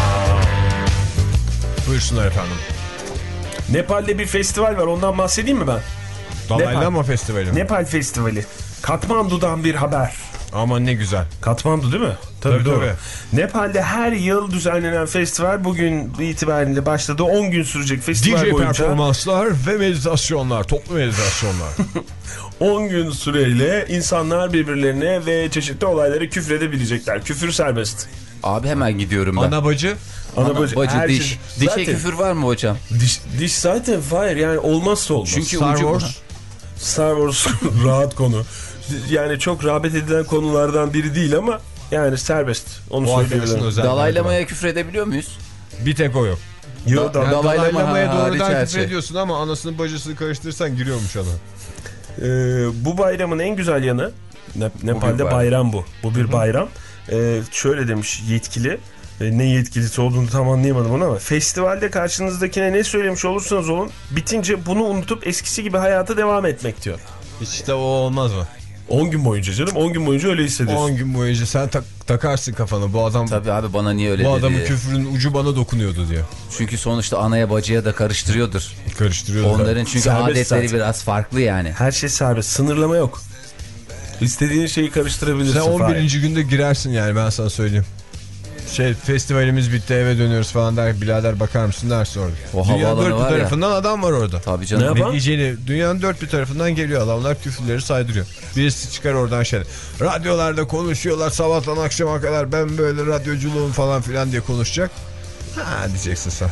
Buyursunlar efendim. Nepal'de bir festival var, ondan bahsedeyim mi ben? Dalai Lama Festivali mi? Nepal Festivali. Katmandu'dan bir haber. Aman ne güzel. Katmandu değil mi? Tabii, tabii doğru. Tabii. Nepal'de her yıl düzenlenen festival bugün itibariyle başladı. on gün sürecek festival D J boyunca. performanslar ve meditasyonlar, toplu meditasyonlar. on gün süreyle insanlar birbirlerine ve çeşitli olaylara küfredebilecekler. Küfür serbest. Abi hemen gidiyorum ben. Ana bacı. Ana, Ana bacı, bacı diş. Şey, Dişe zaten, küfür var mı hocam? Diş, diş zaten hayır yani olmazsa olmaz. Çünkü Star ucu... Wars. Star Wars rahat konu. Yani çok rağbet edilen konulardan biri değil ama yani serbest. Onu söyleyebilirim. Dalai Lama'ya küfür edebiliyor muyuz? Bir tek o yok. Yo, da, yani Dalai Lama'ya doğrudan küfür şey. ediyorsun ama anasının bacısını karıştırırsan giriyormuş ana. Ee, bu bayramın en güzel yanı ne, Nepal'de bayram. bayram bu. Bu bir Hı-hı. bayram. Ee, şöyle demiş yetkili. Ee, ne yetkilisi olduğunu tam anlayamadım onu ama festivalde karşınızdakine ne söylemiş olursanız olun bitince bunu unutup eskisi gibi hayata devam etmek diyor. Hiç de o olmaz mı? on gün boyunca canım. on gün boyunca öyle hissediyorsun. on gün boyunca sen tak, takarsın kafana. Bu adam... Tabii abi bana niye öyle bu dedi? Bu adamın küfrünün ucu bana dokunuyordu diyor. Çünkü sonuçta anaya bacıya da karıştırıyordur. Karıştırıyordur. Onların çünkü serbest adetleri zaten. Biraz farklı yani. Her şey serbest. Sınırlama yok. İstediğin şeyi karıştırabilirsin. Sen on birinci günde girersin yani ben sana söyleyeyim. Şey festivalimiz bitti eve dönüyoruz falan der. Birader bakar mısın dersin orada. O dünyanın dört bir tarafından ya. Adam var orada. Tabii canım. Ne diyeceğini dünyanın dört bir tarafından geliyor adamlar küfürleri saydırıyor. Birisi çıkar oradan şey. Radyolarda konuşuyorlar sabahtan akşama kadar ben böyle radyoculuğum falan filan diye konuşacak. Ha diyeceksin sen.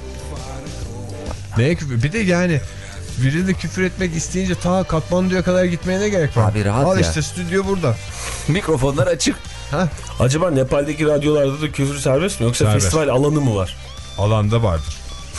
Neye küfür? Bir de yani biri de küfür etmek isteyince ta Katmandu'ya kadar gitmeye ne gerek var? Abi rahat Al ya. işte stüdyo burada. Mikrofonlar açık. Ha? Acaba Nepal'deki radyolarda da küfür serbest mi yoksa serbest. Festival alanı mı var? Alanda vardır.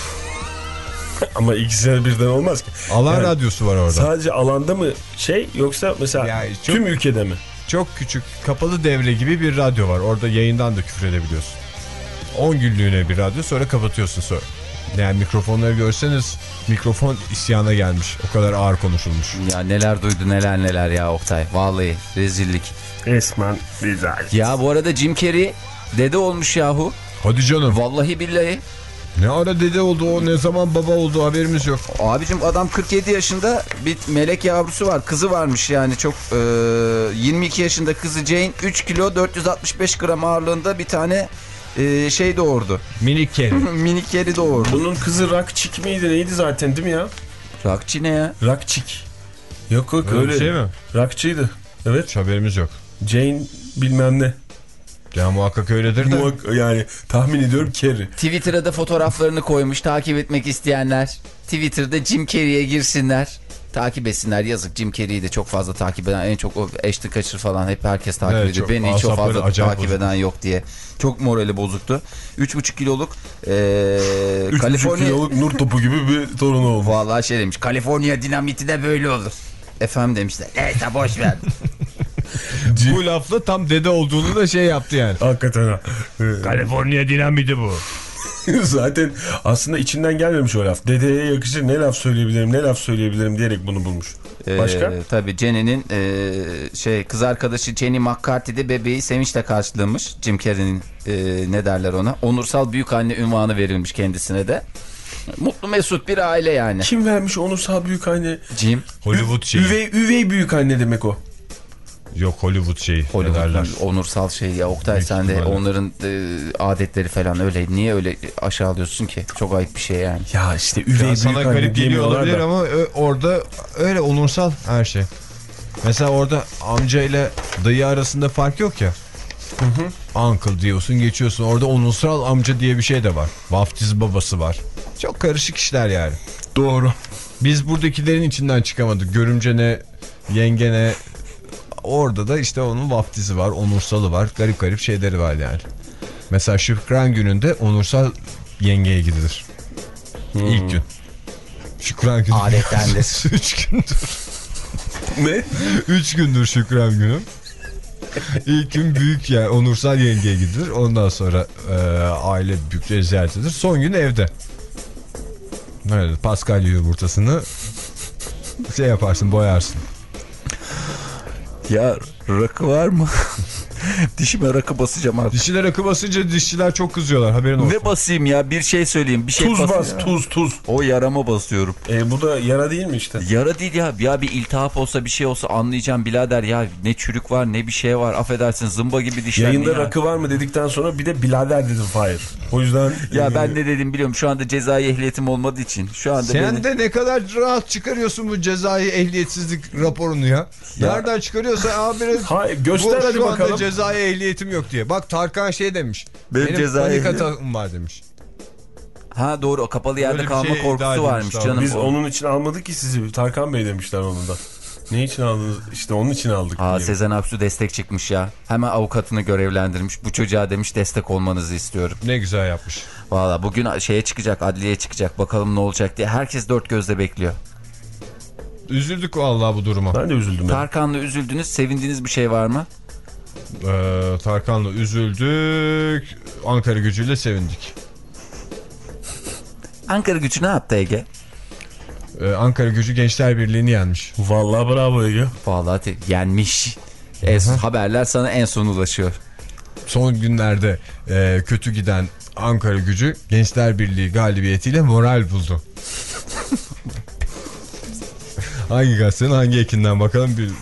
Ama ikisine birden olmaz ki. Alan yani, radyosu var orada. Sadece alanda mı şey yoksa mesela yani çok, tüm ülkede mi? Çok küçük kapalı devre gibi bir radyo var. Orada yayından da küfür edebiliyorsun. on günlüğüne bir radyo sonra kapatıyorsun sonra. Yani mikrofonları görseniz mikrofon isyana gelmiş. O kadar ağır konuşulmuş. Ya neler duydu neler neler ya Oktay. Vallahi rezillik. Resmen güzel. Ya bu arada Jim Carrey dede olmuş yahu. Hadi canım. Vallahi billahi. Ne ara dede oldu o ne zaman baba oldu haberimiz yok. Abicim adam kırk yedi yaşında bir melek yavrusu var. Kızı varmış yani çok e, yirmi iki yaşında kızı Jane üç kilo dört yüz altmış beş gram ağırlığında bir tane e, şey doğurdu. Minik Carrey. Minik Carrey doğurdu. Bunun kızı Rakçik miydi neydi zaten değil mi ya? Rakçi ne ya? Rakçik. Yok yok öyle. öyle şey mi? Rakçıydı. Evet. Hiç haberimiz yok. Jane bilmem ne. Ya muhakkak öyledir de. Muhak yani tahmin ediyorum Carrey. Twitter'a da fotoğraflarını koymuş takip etmek isteyenler. Twitter'da Jim Carrey'e girsinler. Takip etsinler yazık Jim Carrey'i de çok fazla takip eden en çok o Ashton Kutcher falan hep herkes takip evet, ediyor. Beni hiç çok fazla takip bozuk. eden yok diye. Çok morali bozuktu. üç buçuk kiloluk ee, üç buçuk kiloluk nur topu gibi bir torunu oldu. Vallahi şey demiş Kaliforniya dinamiti de böyle olur. Efendim demişler. Neyse boş ver. Bu lafla tam dede olduğunu da şey yaptı yani. Hakikaten ha. Kaliforniya dinamiti bu. Zaten aslında içinden gelmemiş o laf. Dedeye yakışır ne laf söyleyebilirim ne laf söyleyebilirim diyerek bunu bulmuş. Başka? Ee, tabii Jenny'nin e, şey kız arkadaşı Jenny McCarthy de bebeği sevinçle karşılamış. Jim Carrey'nin e, ne derler ona? Onursal büyükanne unvanı verilmiş kendisine de. Mutlu mesut bir aile yani. Kim vermiş onursal büyükanne? Jim. Hollywood şeyi. Üvey, üvey büyükanne demek o. Yok Hollywood şeyi. Hollywood onursal şey ya Oktay sen de onların e, adetleri falan öyle. Niye öyle aşağılıyorsun ki? Çok ayıp bir şey yani. Ya işte üvey ya sana garip geliyor olabilir da. Ama orada öyle onursal her şey. Mesela orada amca ile dayı arasında fark yok ya. Hı hı. Uncle diyorsun geçiyorsun. Orada onursal amca diye bir şey de var. Vaftiz babası var. Çok karışık işler yani. Doğru. Biz buradakilerin içinden çıkamadık. Görümce ne Yengene orada da işte onun vaftizi var, onursalı var, garip garip şeyleri var yani. Mesela Şükran gününde onursal yengeye gidilir. Hmm. İlk gün. Şükran günü. Adettendir. Üç gündür. Ne? Üç gündür Şükran günü. İlk gün büyük yani onursal yengeye gidilir. Ondan sonra e, aile büyükleri ziyaret edilir. Son gün evde. Evet, Paskalya yumurtasını şey yaparsın, boyarsın. Ya rakı var mı? Dişime rakı basacağım artık. Dişiler rakı basınca dişçiler çok kızıyorlar, haberin olsun. Ne basayım ya, bir şey söyleyeyim. Bir şey tuz basayım bas ya. tuz tuz. O yarama basıyorum. E, bu da yara değil mi işte? Yara değil ya. Ya bir iltihap olsa bir şey olsa anlayacağım birader ya. Ne çürük var ne bir şey var. Affedersin zımba gibi dişler. Yayında ya. rakı var mı dedikten sonra bir de birader dedim Fahir. O yüzden... Ya e, ben ne dedim biliyorum. Şu anda cezai ehliyetim olmadığı için. Şu anda Sen beni... de ne kadar rahat çıkarıyorsun bu cezai ehliyetsizlik raporunu ya. ya. Nereden çıkarıyorsa abi Hayır, göster bu, hadi şu bakalım. anda cezai ehliyetim yok diye. Bak Tarkan şey demiş. Benim Benim cezai panik ehliyet- atağım var demiş. Ha doğru, o kapalı yerde Öyle bir kalma şey iddia korkusu edilmiş varmış daha. canım. Biz O... onun için almadık ki sizi. Tarkan Bey demişler onun da. Ne için aldınız? İşte onun için aldık. Aa, diye. Sezen Aksu destek çıkmış ya. Hemen avukatını görevlendirmiş. Bu çocuğa demiş destek olmanızı istiyorum. Ne güzel yapmış. Valla bugün şeye çıkacak, adliyeye çıkacak. Bakalım ne olacak diye. Herkes dört gözle bekliyor. Üzüldük vallahi bu duruma. Ben de üzüldüm. Tarkan'la üzüldünüz, sevindiğiniz bir şey var mı? Ee, Tarkan'la üzüldük. Ankara Gücü'yle sevindik. Ankara Gücü ne yaptı Ege? Ee, Ankara Gücü Gençler Birliği'ni yenmiş. Vallahi bravo Ege. Vallahi te- yenmiş. En, haberler sana en son ulaşıyor. Son günlerde e, kötü giden Ankara Gücü Gençler Birliği galibiyetiyle moral buldu. Hangi gazetenin hangi ekinden bakalım bir.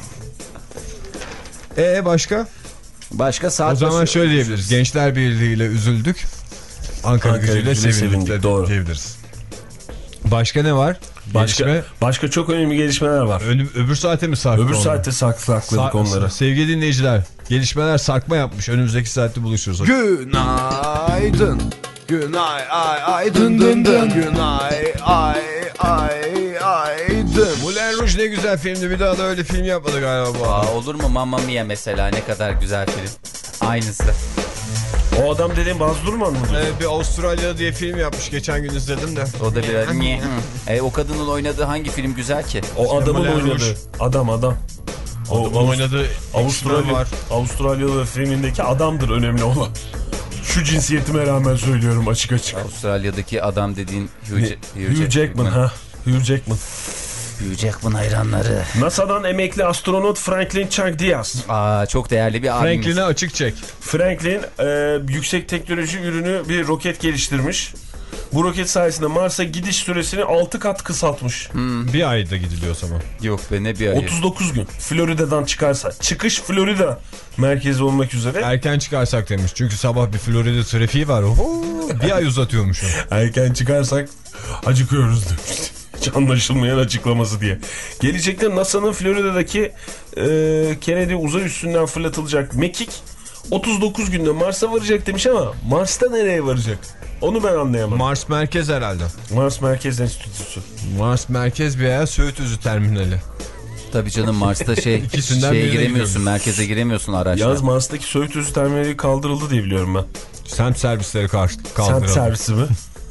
Ee başka? Başka saat O zaman başı... şöyle diyebiliriz. Gençler Birliği ile üzüldük. Ankara, Ankara Gücü'yle Gücü'yle sevindik, sevindik, doğru. diyebiliriz. Başka ne var? Başka, Gelişme. başka çok önemli gelişmeler var. Ö öbür saate mi sarktı? Öbür onu? saatte sak sakladık Sa onları. Sevgili dinleyiciler, gelişmeler sarkma yapmış. Önümüzdeki saatte buluşuruz. Günaydın. Günay ay ay dın dın dın. Günay ay ay ay dın. Moulin Rouge ne güzel filmdi. Bir daha da öyle film yapmadı galiba bu adam. Aa, olur mu Mamma Mia mesela, ne kadar güzel film. Aynısı. O adam dediğin Baz Luhrmann mı? Ee, bir Avustralya diye film yapmış. Geçen gün izledim de. O da biraz... e, o kadının oynadığı hangi film güzel ki? O adamın Moulin oynadığı. Rouge. Adam adam. O, Adamın oynadığı Avustralya var. Avustralyalı filmindeki adamdır önemli olan. Şu cinsiyetime rağmen söylüyorum açık açık. Avustralya'daki adam dediğin Hugh, Hugh, Hugh Jackman ha. Hugh Jackman. Hugh Jackman hayranları. NASA'dan emekli astronot Franklin Chang Diaz. Aa, çok değerli bir abimiz. Franklin'e açık çek. Franklin e, yüksek teknoloji ürünü bir roket geliştirmiş. Bu roket sayesinde Mars'a gidiş süresini altı kat kısaltmış. Hmm. Bir ayda gidiliyor o zaman. Yok be, ne bir ayı. otuz dokuz gün. Florida'dan çıkarsa. Çıkış Florida merkezi olmak üzere. Erken çıkarsak demiş. Çünkü sabah bir Florida trafiği var. Oho, bir ay uzatıyormuş o. Erken çıkarsak acıkıyoruz demiş. Hiç anlaşılmayan açıklaması diye. Gelecekte NASA'nın Florida'daki e, Kennedy uzay üstünden fırlatılacak mekik otuz dokuz günde Mars'a varacak demiş ama Mars'ta nereye varacak? Onu ben anlayamadım. Mars Merkez herhalde. Mars Merkez Enstitüsü. Mars Merkez veya Söğüt Özü Terminali. Tabii canım, Mars'ta şey İkisinden şeye birine giremiyorsun, gidiyoruz. merkeze giremiyorsun araçla. Yalnız Mars'taki Söğüt Özü Terminali kaldırıldı diye biliyorum ben. Semt servisleri karşı kaldırıldı. Semt servisi mi?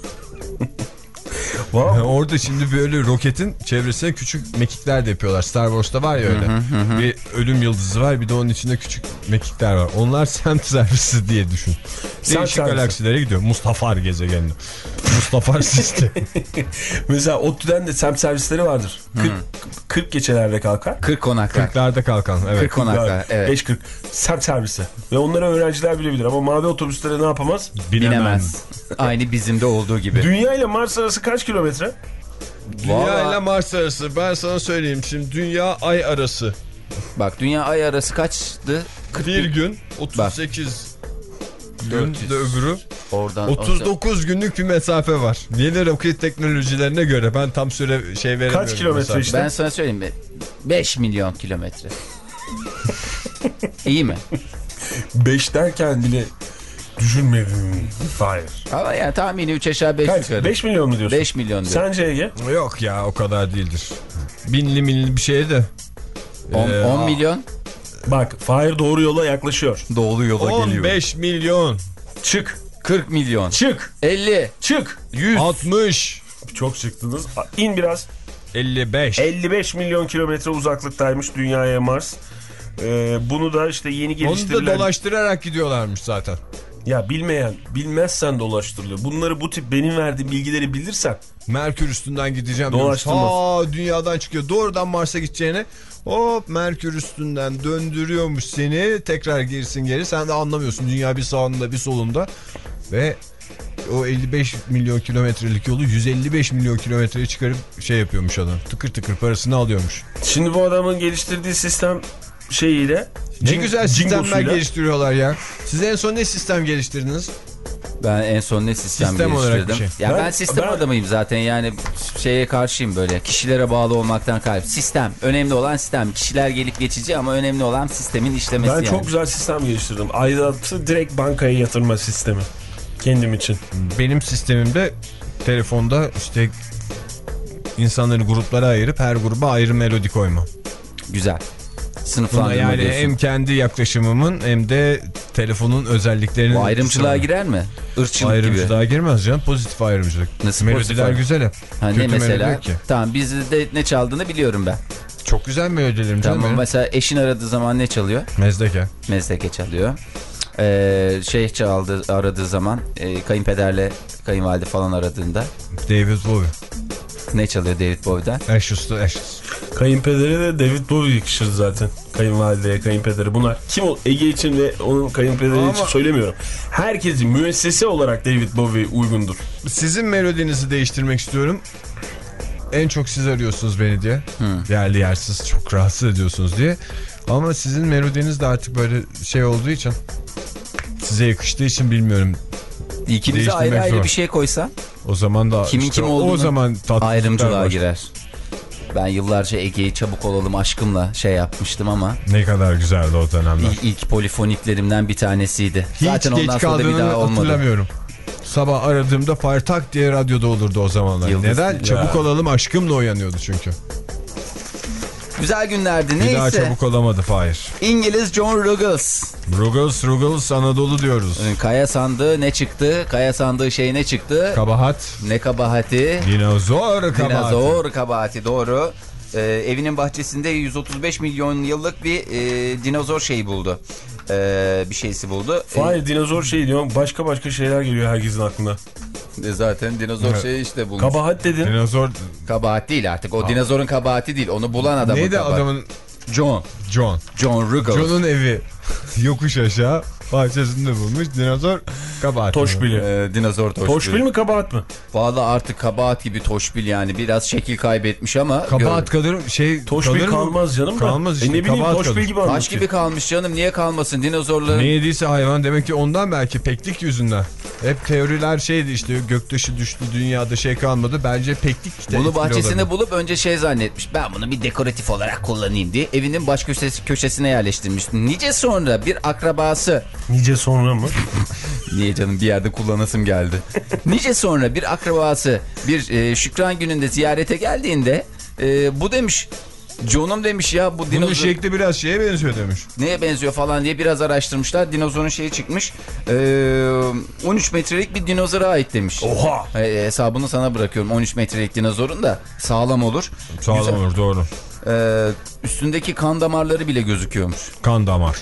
Wow. Orada şimdi böyle roketin çevresine küçük mekikler de yapıyorlar. Star Wars'ta var ya öyle. Hı hı hı. Bir ölüm yıldızı var, bir de onun içinde küçük mekikler var. Onlar semt servisi diye düşün. Değişik galaksilere gidiyor. Mustafar gezegenine. Mustafar sistemi. Mesela ODTÜ'den de semt servisleri vardır. kırk, kırk geçelerde kalkar. kırk konaklar. kırklarda kalkan. Evet. kırk konaklar. Evet. beş kırk semt servisi. Ve onlara öğrenciler bilebilir ama mavi otobüslere ne yapamaz? Binemez. Aynı bizim de olduğu gibi. Dünya ile Mars arası kaç kilometre? Dünya Vallahi... ile Mars arası. Ben sana söyleyeyim şimdi. Dünya ay arası. Bak, dünya ay arası kaçtı? Bir gün otuz sekiz gün de öbürü. Oradan otuz dokuz günlük bir mesafe var. Yeni roket teknolojilerine göre ben tam süre şey veremiyorum. Kaç kilometre mesafe. işte? Ben sana söyleyeyim mi? beş milyon kilometre. İyi mi? beş derken bile düşünmedim. Hayır. Ama yani tahmini üç aşağı beş Kaç? yukarı. beş milyon mu diyorsun? beş milyon diyor. Sence Ege? Yok ya, o kadar değildir. Binli milli bir şey de. on Ee, milyon. Bak Fahir doğru yola yaklaşıyor. Doğru yola on beş milyon. Çık. kırk milyon. Çık. elli. Çık. yüz. altmış. Çok çıktınız. İn biraz. elli beş. elli beş milyon kilometre uzaklıktaymış dünyaya Mars. Ee, bunu da işte yeni Onu geliştirilen... da dolaştırarak gidiyorlarmış zaten. Ya bilmeyen, bilmezsen dolaştırılıyor. Bunları bu tip benim verdiğim bilgileri bilirsen... Merkür üstünden gideceğim diyormuş. Dolaştırmaz. Ha dünyadan çıkıyor. Doğrudan Mars'a gideceğine hop Merkür üstünden döndürüyormuş seni. Tekrar gerisin geri. Sen de anlamıyorsun. Dünya bir sağında bir solunda. Ve o elli beş milyon kilometrelik yolu yüz elli beş milyon kilometreye çıkarıp şey yapıyormuş adam. Tıkır tıkır parasını alıyormuş. Şimdi bu adamın geliştirdiği sistem şeyiyle... Ne güzel sistemler cingosuyla- geliştiriyorlar ya. Siz en son ne sistem geliştirdiniz? Ben en son ne sistem, Sistem olarak geliştirdim? bir şey. Ya ben, Ben- sistem ben- adamıyım zaten, yani şeye karşıyım böyle. Kişilere bağlı olmaktan karşı. Sistem. Önemli olan sistem. Kişiler gelip geçici ama önemli olan sistemin işlemesi Ben yani. çok güzel sistem geliştirdim. Aidatı direkt bankaya yatırma sistemi. Kendim için. Benim sistemimde telefonda işte insanları gruplara ayırıp her gruba ayrı melodi koyma. Güzel. Buna Sınıflandırma yani diyorsun. hem kendi yaklaşımımın hem de telefonun özelliklerini... Bu ayrımcılığa girer mi? Irkçılık gibi. Ayrımcılığa girmez canım. Pozitif ayrımcılık. Nasıl Melodiler pozitif ayrım? güzel hep. Ha, ne Kötü mesela? melodi ki. Tamam, bizde ne çaldığını biliyorum ben. Çok güzel melodilerim canım. Tamam, benim. mesela eşin aradığı zaman ne çalıyor? Mezdeke. Mezdeke çalıyor. Ee, şey çaldı aradığı zaman e, kayınpederle kayınvalide falan aradığında David Bowie. ne çalıyor David Bowie'den? Ashes to Ashes. Kayınpederi de David Bowie yakışır zaten. Kayınvalideye, kayınpederi. Bunlar kim o? Ege için ve onun kayınpederi Ama... için söylemiyorum. Herkesin müessese olarak David Bowie uygundur. Sizin melodinizi değiştirmek istiyorum. En çok siz arıyorsunuz beni diye. Hı. Yerli yersiz çok rahatsız ediyorsunuz diye. Ama sizin melodiniz de artık böyle şey olduğu için, size yakıştığı için bilmiyorum. İkimize ayrı Değiştirmek ayrı zor. bir şey koysan O zaman da kimin işte kim olduğunu o zaman tatlılıklar ayrımcılığa var. girer. Ben yıllarca Ege'yi çabuk olalım aşkımla şey yapmıştım ama Ne kadar güzeldi o dönemler. ilk, ilk polifoniklerimden bir tanesiydi. Hiç Zaten geç ondan sonra da bir kaldığını daha olmadı. hatırlamıyorum. Sabah aradığımda Fire tak diye radyoda olurdu o zamanlar. Yıldız. Neden? Ya. Çabuk olalım aşkımla uyanıyordu çünkü. Güzel günlerdi. Bir daha Neyse. çabuk olamadı Fire. İngiliz John Ruggles. Ruggles Ruggles Anadolu diyoruz. Kaya sandığı ne çıktı? Kaya sandığı şey ne çıktı? Kabahat. Ne kabahati? Dinozor kabahati. Dinozor kabahati, doğru. Ee, evinin bahçesinde yüz otuz beş milyon yıllık bir e, dinozor şeyi buldu. Ee, bir şeysi buldu. Fahir dinozor şey diyorum. Başka başka şeyler geliyor herkesin aklına. E, zaten dinozor Evet. şeyi işte bulmuş. Kabahat dedin. Dinozor. Kabahat değil artık. O dinozorun kabahati değil. Onu bulan adamın Neydi kabahati. adamın? John. John. John Ruggles. John'un evi yokuş aşağı bahçesinde bulmuş. Dinozor kabahati. Toşbili. Ee, dinozor toşbil. Toşbil mi kabahat mı? Vallahi artık kabahat gibi toşbil yani. Biraz şekil kaybetmiş ama. Kabahat kadar şey Toşbil kalır mı? kalmaz canım da. Kalmaz işte. E ne bileyim kabahat toşbil kalır. gibi Taş anlatıyor. gibi kalmış canım. Niye kalmasın dinozorların? Ne yediyse hayvan demek ki ondan, belki peklik yüzünden. Hep teoriler şeydi işte, göktaşı düştü dünyada şey kalmadı. Bence peklik de Bunu etkili bahçesinde olabilir. bulup önce şey zannetmiş. Ben bunu bir dekoratif olarak kullanayım diye evinin baş köşesi, köşesine yerleştirmiş. Nice sonra bir akrabası. Nice sonra mı? Niye canım, bir yerde kullanasım geldi. Nice sonra bir akrabası bir e, Şükran gününde ziyarete geldiğinde e, bu demiş. John'um demiş ya bu Bunun dinozor şekli biraz şeye benziyor demiş. neye benziyor falan diye biraz araştırmışlar. Dinozorun şeyi çıkmış. E, on üç metrelik bir dinozora ait demiş. Oha. E, hesabını sana bırakıyorum. on üç metrelik dinozorun da sağlam olur. Sağlam Güzel. olur, doğru. Ee, üstündeki kan damarları bile gözüküyormuş. Kan damar.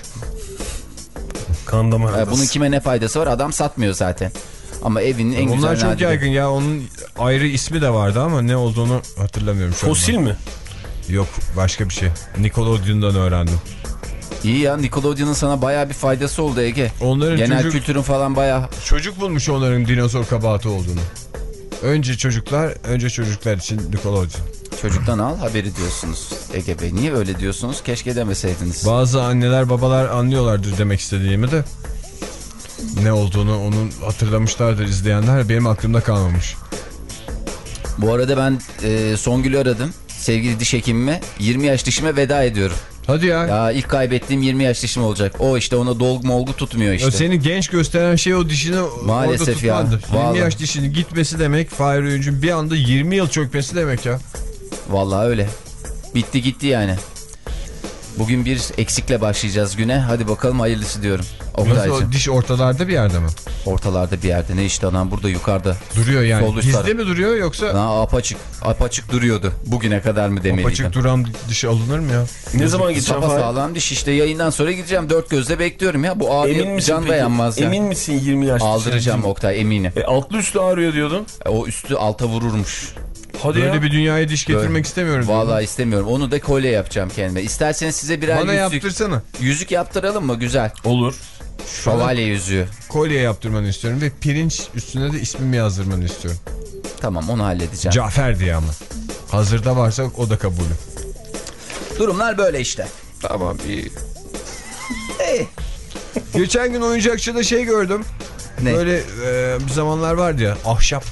Kan damar. Ee, bunun kime ne faydası var? Adam satmıyor zaten. Ama evinin en Onlar güzel çok nadide- yaygın ya, onun ayrı ismi de vardı ama ne olduğunu hatırlamıyorum şu Fosil anda. mi? Yok, başka bir şey. Nickelodeon'dan öğrendim. İyi ya, Nickelodeon'un sana bayağı bir faydası oldu Ege. Onların Genel çocuk, kültürün falan bayağı. çocuk bulmuş onların dinozor kabahati olduğunu. Önce çocuklar, önce çocuklar için Nickelodeon. Çocuktan al haberi diyorsunuz Ege Bey. Niye öyle diyorsunuz? Keşke demeseydiniz. Bazı anneler babalar anlıyorlardır demek istediğimi de. Ne olduğunu onun hatırlamışlardır izleyenler, benim aklımda kalmamış. Bu arada ben e, Songül'ü aradım. Sevgili diş hekimime yirmi yaş dişime veda ediyorum. Hadi ya. Ya ilk kaybettiğim yirmi yaş dişim olacak. O işte, ona dolgu molgu tutmuyor işte. Ya seni genç gösteren şey o dişini Maalesef orada ya, tutmandır. yirmi vallahi. yaş dişinin gitmesi demek, Fahir Öğüncü'nün bir anda yirmi yıl çökmesi demek ya. Vallahi öyle. Bitti gitti yani. Bugün bir eksikle başlayacağız güne. Hadi bakalım hayırlısı diyorum. Nasıl o diş ortalarda bir yerde mi? Ortalarda bir yerde. Ne işte lan burada yukarıda. Duruyor yani. Sol üst Gizli taraf. mi duruyor yoksa? Ha, apaçık. Apaçık duruyordu. Bugüne kadar mı demeliydim. Apaçık duran diş alınır mı ya? Ne zaman gideceğim? Sapa sağlam diş işte, yayından sonra gideceğim. Dört gözle bekliyorum ya. Bu ağrı can dayanmaz ya. Emin misin yirmi yaşlı? Aldıracağım Oktay, eminim. E, altlı üstü ağrıyor diyordun. E, o üstü alta vururmuş. Hadi Böyle ya. bir dünyaya diş getirmek Böyle. istemiyorum. Vallahi istemiyorum. Onu da kolye yapacağım kendime. İsterseniz size birer Bana yüzük. yaptırsana. Yüzük yaptıralım mı? Güzel. Olur. Şövalye yüzüğü. Kolye yaptırmanı istiyorum ve pirinç üstüne de ismimi yazdırmanı istiyorum. Tamam, onu halledeceğim. Cafer diye ama. Hazırda varsa o da kabulü. Durumlar böyle işte. Tamam iyi. Hey. Geçen gün oyuncakçıda şey gördüm. Ne? Böyle e, bir zamanlar vardı ya, ahşap.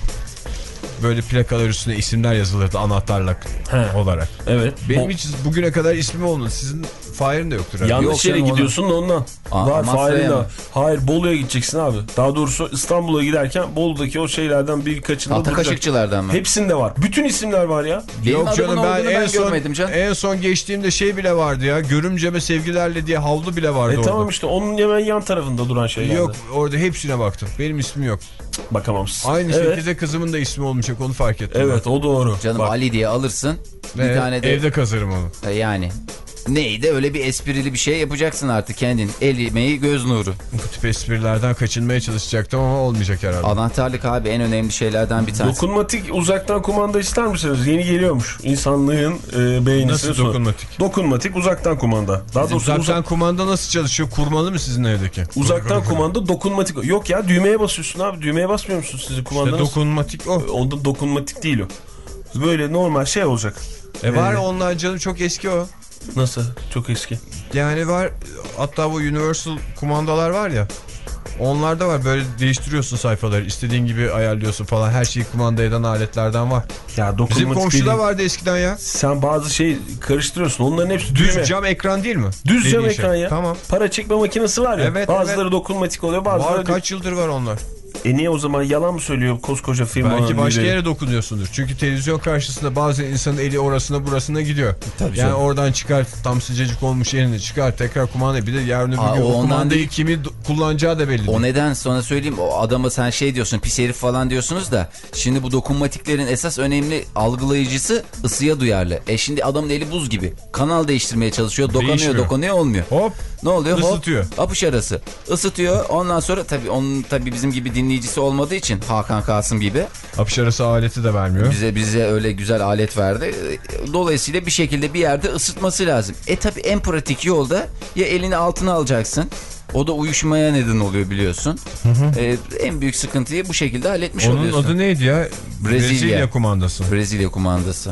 Böyle plakalar üstüne isimler yazılırdı anahtarlık He. olarak. Evet. Benim Bo hiç bugüne kadar ismim olmadı. Sizin Fahir'in de yoktur herhalde. Yanlış Yok yere canım, gidiyorsun da ondan. Aa, Var Amasra'ya Fahir'in mı? de. Hayır, Bolu'ya gideceksin abi. Daha doğrusu İstanbul'a giderken Bolu'daki o şeylerden birkaçında Tahta duracak. kaşıkçılardan mı? Hepsinde var. Bütün isimler var ya. Benim Yok adamın canım, ben olduğunu en ben son, görmedim canım. en son geçtiğimde şey bile vardı ya. Görümceme sevgilerle diye havlu bile vardı E orada. tamam işte onun hemen yan tarafında duran şeyler. Yok, orada hepsine baktım. Benim ismim yok. Bakamazsın. Aynı Evet. şekilde kızımın da ismi olmayacak, onu fark ettim. Evet, o doğru. Canım Bak. Ali diye alırsın. Ve Bir tane de evde kazırım onu. E, yani neydi, öyle bir esprili bir şey yapacaksın artık kendin. El emeği göz nuru. Bu tip esprilerden kaçınmaya çalışacaktım ama olmayacak herhalde. Anahtarlık abi en önemli şeylerden bir tanesi. Dokunmatik uzaktan kumanda ister misiniz? Yeni geliyormuş. İnsanlığın e, beğenisine Nasıl sor. dokunmatik? Dokunmatik uzaktan kumanda. Daha doğrusu Uzaktan uzak, kumanda nasıl çalışıyor? Kurmalı mı sizin evdeki? uzaktan kumanda dokunmatik. Yok ya, düğmeye basıyorsun abi. Düğmeye basmıyor musun sizin İşte kumandanız? dokunmatik o. Onda dokunmatik değil o. Böyle normal şey olacak. E var Ee, onlar canım, çok eski o. Nasıl? Çok eski. Yani var, hatta bu Universal kumandalar var ya. Onlarda var, böyle değiştiriyorsun sayfaları, istediğin gibi ayarlıyorsun falan, her şeyi kumanda eden aletlerden var. Ya dokunmatik Bizim komşuda değil. vardı eskiden ya. Sen bazı şey karıştırıyorsun. Onların hepsi Düz düğme. cam ekran değil mi? Düz Dediğin cam şey. ekran ya. Tamam. Para çekme makinesi var ya. Evet, bazıları evet. dokunmatik oluyor, bazıları Var, kaç yıldır var onlar. E niye o zaman yalan mı söylüyor koskoca firma? Belki başka lideri? yere dokunuyorsundur. Çünkü televizyon karşısında bazen insanın eli orasına burasına gidiyor. Tabii yani canım. oradan çıkar, tam sıcacık olmuş yerini çıkar, tekrar kumandayı, bir de yarın öbür Aa, gün o o ondan kumandayı değil. kimi kullanacağı da belli değil. O neden sonra söyleyeyim, o adama sen şey diyorsun, pis herif falan diyorsunuz da şimdi bu dokunmatiklerin esas önemli algılayıcısı ısıya duyarlı. E şimdi adamın eli buz gibi. Kanal değiştirmeye çalışıyor, dokunuyor Değişmiyor. dokunuyor olmuyor. Hop. Ne oluyor? Isıtıyor. Hop, apış arası. Isıtıyor. Ondan sonra tabii onun tabii bizim gibi dinleyicisi olmadığı için Hakan Kasım gibi Apış arası aleti de vermiyor. bize bize öyle güzel alet verdi. Dolayısıyla bir şekilde bir yerde ısıtması lazım. E tabii en pratik yolda ya elini altına alacaksın. O da uyuşmaya neden oluyor biliyorsun. Hı hı. Ee, en büyük sıkıntıyı bu şekilde halletmiş Onun oluyorsun. adı neydi ya? Brezilya. Brezilya kumandası. Brezilya kumandası.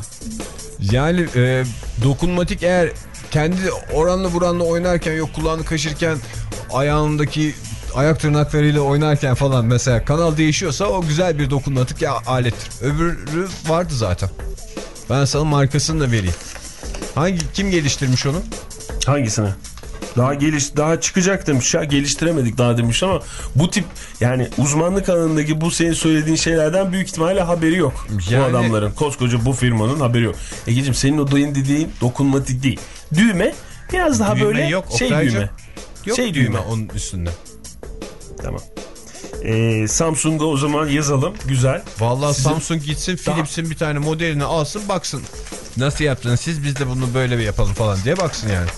Yani e, dokunmatik, eğer kendi oranla buranla oynarken, yok kulağını kaşırken, ayağındaki ayak tırnaklarıyla oynarken falan mesela kanal değişiyorsa o güzel bir dokunmatik ya alettir. Öbürü vardı zaten. Ben sana markasını da vereyim. Hangi kim geliştirmiş onu? Hangisini? Daha geliş daha çıkacak demiş ya, geliştiremedik daha demiş ama bu tip yani uzmanlık alanındaki bu senin söylediğin şeylerden büyük ihtimalle haberi yok. Yani... Bu adamların, koskoca bu firmanın haberi yok. Egeciğim, senin o dayın dediğin dokunmatik değil. Düğme biraz daha Düğme böyle yok, şey Oktaycığım. düğme. Yok şey düğme, düğme. onun üstünde. Tamam. Ee, Samsung'a o zaman yazalım. Güzel. Vallahi Sizin... Samsung gitsin, Daha... Philips'in bir tane modelini alsın, baksın. Nasıl yaptınız siz, biz de bunu böyle bir yapalım falan diye baksın yani.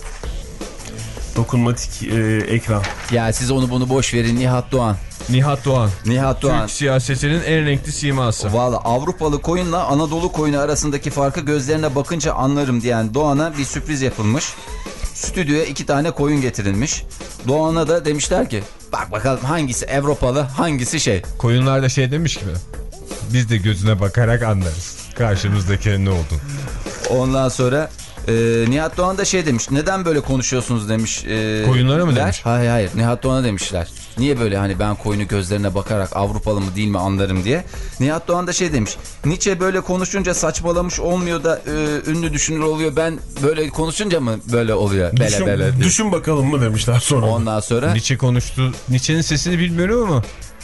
Dokunmatik e, ekran. Ya siz onu bunu boş verin, Nihat Doğan. Nihat Doğan. Nihat Doğan. Türk siyasetinin en renkli siması. Valla Avrupalı koyunla Anadolu koyunu arasındaki farkı gözlerine bakınca anlarım diyen Doğan'a bir sürpriz yapılmış. Stüdyoya iki tane koyun getirilmiş. Doğan'a da demişler ki bak bakalım hangisi Avrupalı, hangisi şey. Koyunlar da şey demiş gibi. Biz de gözüne bakarak anlarız karşımızdakinin ne olduğunu. Ondan sonra e, Nihat Doğan da şey demiş. Neden böyle konuşuyorsunuz demiş. E, Koyunlara mı der. demiş? Hayır hayır, Nihat Doğan'a demişler. Niye böyle hani ben koyunu gözlerine bakarak Avrupalı mı değil mi anlarım diye. Nihat Doğan da şey demiş. Nietzsche böyle konuşunca saçmalamış olmuyor da e, ünlü düşünür oluyor. Ben böyle konuşunca mı böyle oluyor? Bele Düşün, bele diye. düşün bakalım mı demişler sonra. Ondan sonra. Nietzsche konuştu. Nietzsche'nin sesini bilmiyorum ama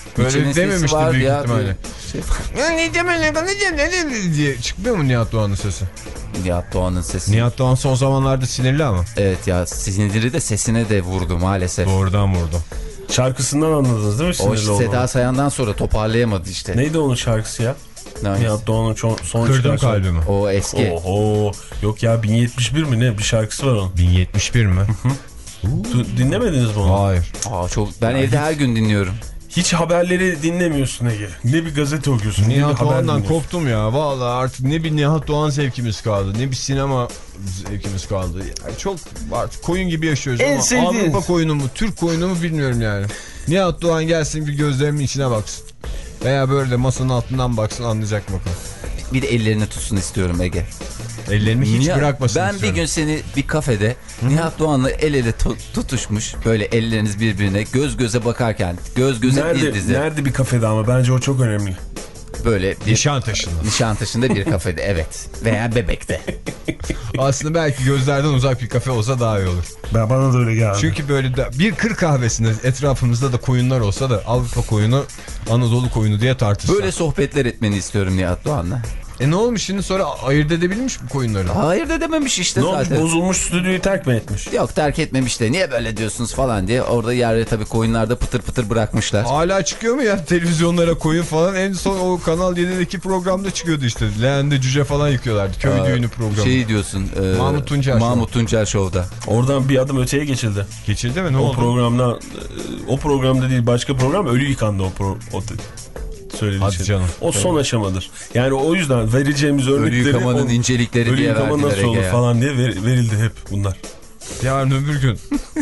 Böyle dememişti büyük ya, ihtimalle. Şey... Ya ne demeli ne demeli diye çıkmıyor mu Nihat Doğan'ın sesi? Nihat Doğan'ın sesi. Nihat Doğan son zamanlarda sinirli ama. Evet ya, sinirli de sesine de vurdu maalesef. Doğrudan vurdu. Şarkısından anladınız değil mi sinirli O işte olduğunu? Seda Sayan'dan sonra toparlayamadı işte. Neydi onun şarkısı ya? Neyse. Nihat Doğan'ın son, son Kırdım kalbimi. O eski. Oho. Yok ya bin yetmiş bir mi ne bir şarkısı var onun. bin yetmiş bir mi? Dinlemediniz mi onu? Hayır. Aa, çok, ben evde her gün dinliyorum. Hiç haberleri dinlemiyorsun Ege. Ne bir gazete okuyorsun. ne bir Nihat haber Doğan'dan dinliyorsun. koptum ya. Vallahi artık ne bir Nihat Doğan zevkimiz kaldı. Ne bir sinema zevkimiz kaldı. Yani çok artık koyun gibi yaşıyoruz En ama sevdiğiniz. Avrupa koyunu mu, Türk koyunu mu bilmiyorum yani. Nihat Doğan gelsin bir gözlerimin içine baksın. Veya böyle de masanın altından baksın, anlayacak bakalım. Bir de ellerini tutsun istiyorum Ege. Ellerimi hiç Nihat, bırakmasın ben istiyorum. bir gün seni bir kafede Nihat Doğan'la el ele tu- tutuşmuş, böyle elleriniz birbirine göz göze bakarken, göz göze diz Nerede, dize, nerede bir kafede ama bence o çok önemli. böyle bir Nişantaşı'nda. Nişantaşı'nda bir kafede, evet, veya Bebek'te. Aslında belki gözlerden uzak bir kafe olsa daha iyi olur. Ben, bana da öyle geldi. Çünkü böyle de bir kır kahvesinde etrafımızda da koyunlar olsa da Avrupa koyunu, Anadolu koyunu diye tartışsak. Böyle sohbetler etmeni istiyorum Nihat Doğan'la. E ne olmuş şimdi, sonra ayırt edebilmiş mi koyunları? Hayır da dememiş işte ne olmuş, zaten. bozulmuş stüdyoyu terk mi etmiş? Yok, terk etmemiş de niye böyle diyorsunuz falan diye. Orada yerde tabii koyunlarda pıtır pıtır bırakmışlar. Hala çıkıyor mu ya televizyonlara koyun falan? En son o Kanal yedideki programda çıkıyordu işte. Leğende cüce falan yıkıyorlardı. Köy Aa, düğünü programı. Şey diyorsun. E, Mahmut Tuncer Mahmut Tuncer Show'da. Oradan bir adım öteye geçildi. Geçildi mi? Ne O oldu? programda, o programda değil başka program ölü yıkandı o pro, o söylediği Hadi şey. canım. O son aşamadır. Yani o yüzden vereceğimiz örnekleri Ölü yıkamanın o, incelikleri ölü diye yıkama verdiler nasıl olur Ege ya. falan diye ver, verildi hep bunlar. Yarın öbür gün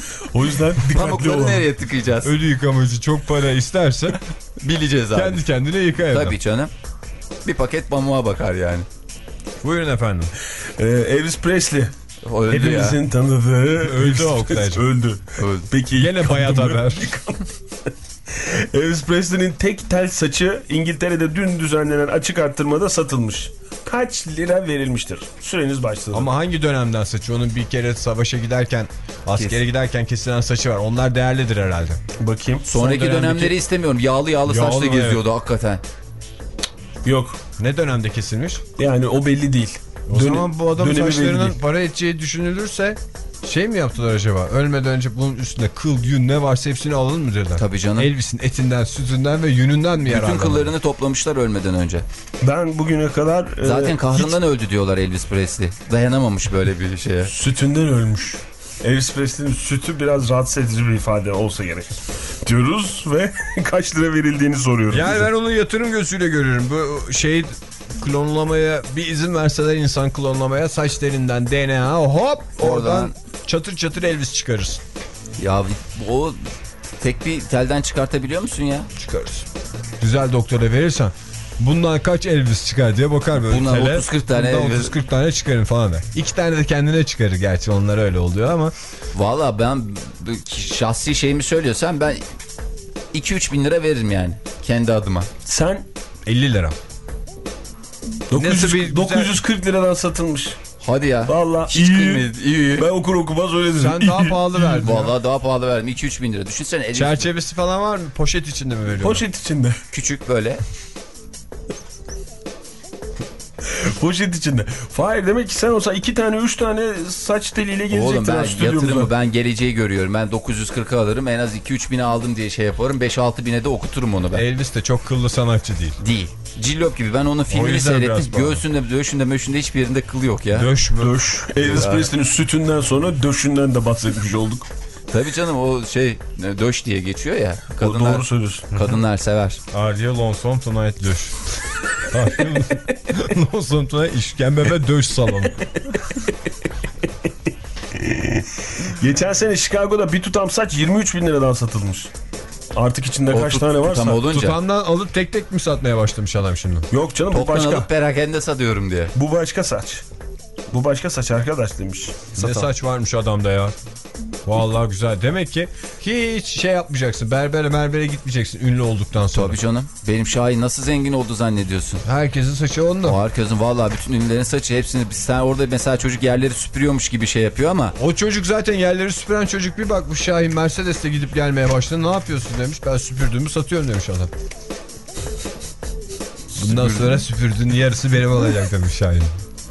O yüzden dikkatli Pamukları olalım. nereye tıkayacağız? ölü yıkamacı çok para isterse Bileceğiz abi. kendi kendine yıka evde. Tabii canım. Bir paket pamuğa bakar yani. Buyurun efendim. Ee, Elvis Presley. O öldü ya. Hepimizin tanıdığı Öldü Oktay'cığım. öldü. Öldü. Peki Yine bayat haber. Elvis Presley'nin tek tel saçı İngiltere'de dün düzenlenen açık arttırmada satılmış. Kaç lira verilmiştir? Süreniz başladı. Ama hangi dönemden saçı? Onun bir kere savaşa giderken, askere Kes. giderken kesilen saçı var. Onlar değerlidir herhalde. Bakayım. Sonraki Son dönemdeki- dönemleri istemiyorum. Yağlı yağlı Yağlı saçla mı? geziyordu hakikaten. Yok. Ne dönemde kesilmiş? Yani o belli değil. O Döne- zaman bu adam dönemi belli saçlarının değil. para edeceği düşünülürse şey mi yaptılar acaba? Ölmeden önce bunun üstünde kıl, yün ne varsa hepsini alalım mı dediler? Tabii canım. Elvis'in etinden, sütünden ve yününden mi Bütün yararlanır? kıllarını toplamışlar ölmeden önce. Ben bugüne kadar... Zaten e, kahrından öldü diyorlar Elvis Presley. Dayanamamış böyle bir şeye. hiç sütünden ölmüş. Elvis Presley'nin sütü biraz rahatsız edici bir ifade olsa gerek. Diyoruz ve kaç lira verildiğini soruyoruz. Yani bize. ben onu yatırım gözüyle görüyorum. Bu şey klonlamaya bir izin verseler, insan klonlamaya, saç telinden D N A hop oradan, Oradan çatır çatır Elvis çıkarırız. Ya o tek bir telden çıkartabiliyor musun ya? Çıkarırız. Güzel doktora verirsen bundan kaç Elvis çıkar diye bakar böyle. Bundan tele. otuz kırk tane Bundan Elvis. otuz kırk tane çıkarın falan da. İki tane de kendine çıkarır, gerçi onlar öyle oluyor ama. Valla ben şahsi şeyimi söylüyorsam ben iki üç bin lira veririm yani. Kendi adıma. Sen elli lira. dokuz yüz, Nasıl bir güzel- dokuz yüz kırk liradan satılmış. Hadi ya. Vallahi Hiç iyi. kıymet. İyi. Ben okur okumaz öyle dedim. Sen daha pahalı verdin. ya. Valla daha pahalı verdim. iki üç bin lira. Düşünsene Elvis Çerçevesi falan var mı? Poşet içinde mi veriyorlar? Poşet içinde. küçük böyle. Poşet içinde. Fahir demek ki sen olsa iki tane üç tane saç teliyle Oğlum gelecektin ben ha stüdyomuza. yatırımı, ben geleceği görüyorum. Ben dokuz yüz kırka alırım. En az iki üç bine aldım diye şey yaparım. beş altı bine de okuturum onu ben. Elvis de çok kıllı sanatçı değil. Değil. Cillop gibi. Ben onun O filmini yüzden biraz seyrettim. pahalı. Göğsünde, döşünde, möşünde hiçbir yerinde kıl yok ya. Döş mü? Döş. Elvis Presley'nin sütünden sonra döşünden de bahsetmiş olduk. Tabii canım, o şey döş diye geçiyor ya. O Kadınlar, doğru söylüyorsun. kadınlar sever. Arya Lonesome Tonight döş. Lonesome Tonight işkembe ve döş salonu. Geçen sene Chicago'da bir tutam saç yirmi üç bin liradan satılmış. Artık içinde O kaç tut- tane varsa. tutam olunca. Tutandan alıp tek tek mi satmaya başlamış adam şimdi? Yok canım bu Toptan başka. alıp perakende satıyorum diye. Bu başka saç. Bu başka saç arkadaş demiş. Ne Satan. saç varmış adamda ya. Vallahi güzel. Demek ki hiç şey yapmayacaksın. Berbere merbere gitmeyeceksin ünlü olduktan sonra. Tabii canım. Benim Şahin nasıl zengin oldu zannediyorsun? Herkesin saçı onda. O herkesin vallahi bütün ünlülerin saçı hepsini. Sen orada mesela çocuk yerleri süpürüyormuş gibi şey yapıyor ama. O çocuk zaten yerleri süpüren çocuk, bir bakmış Şahin Mercedes'te gidip gelmeye başladı. Ne yapıyorsun demiş. Ben süpürdüğümü satıyorum demiş adam. Bundan sonra süpürdüğün yarısı benim olacak demiş Şahin.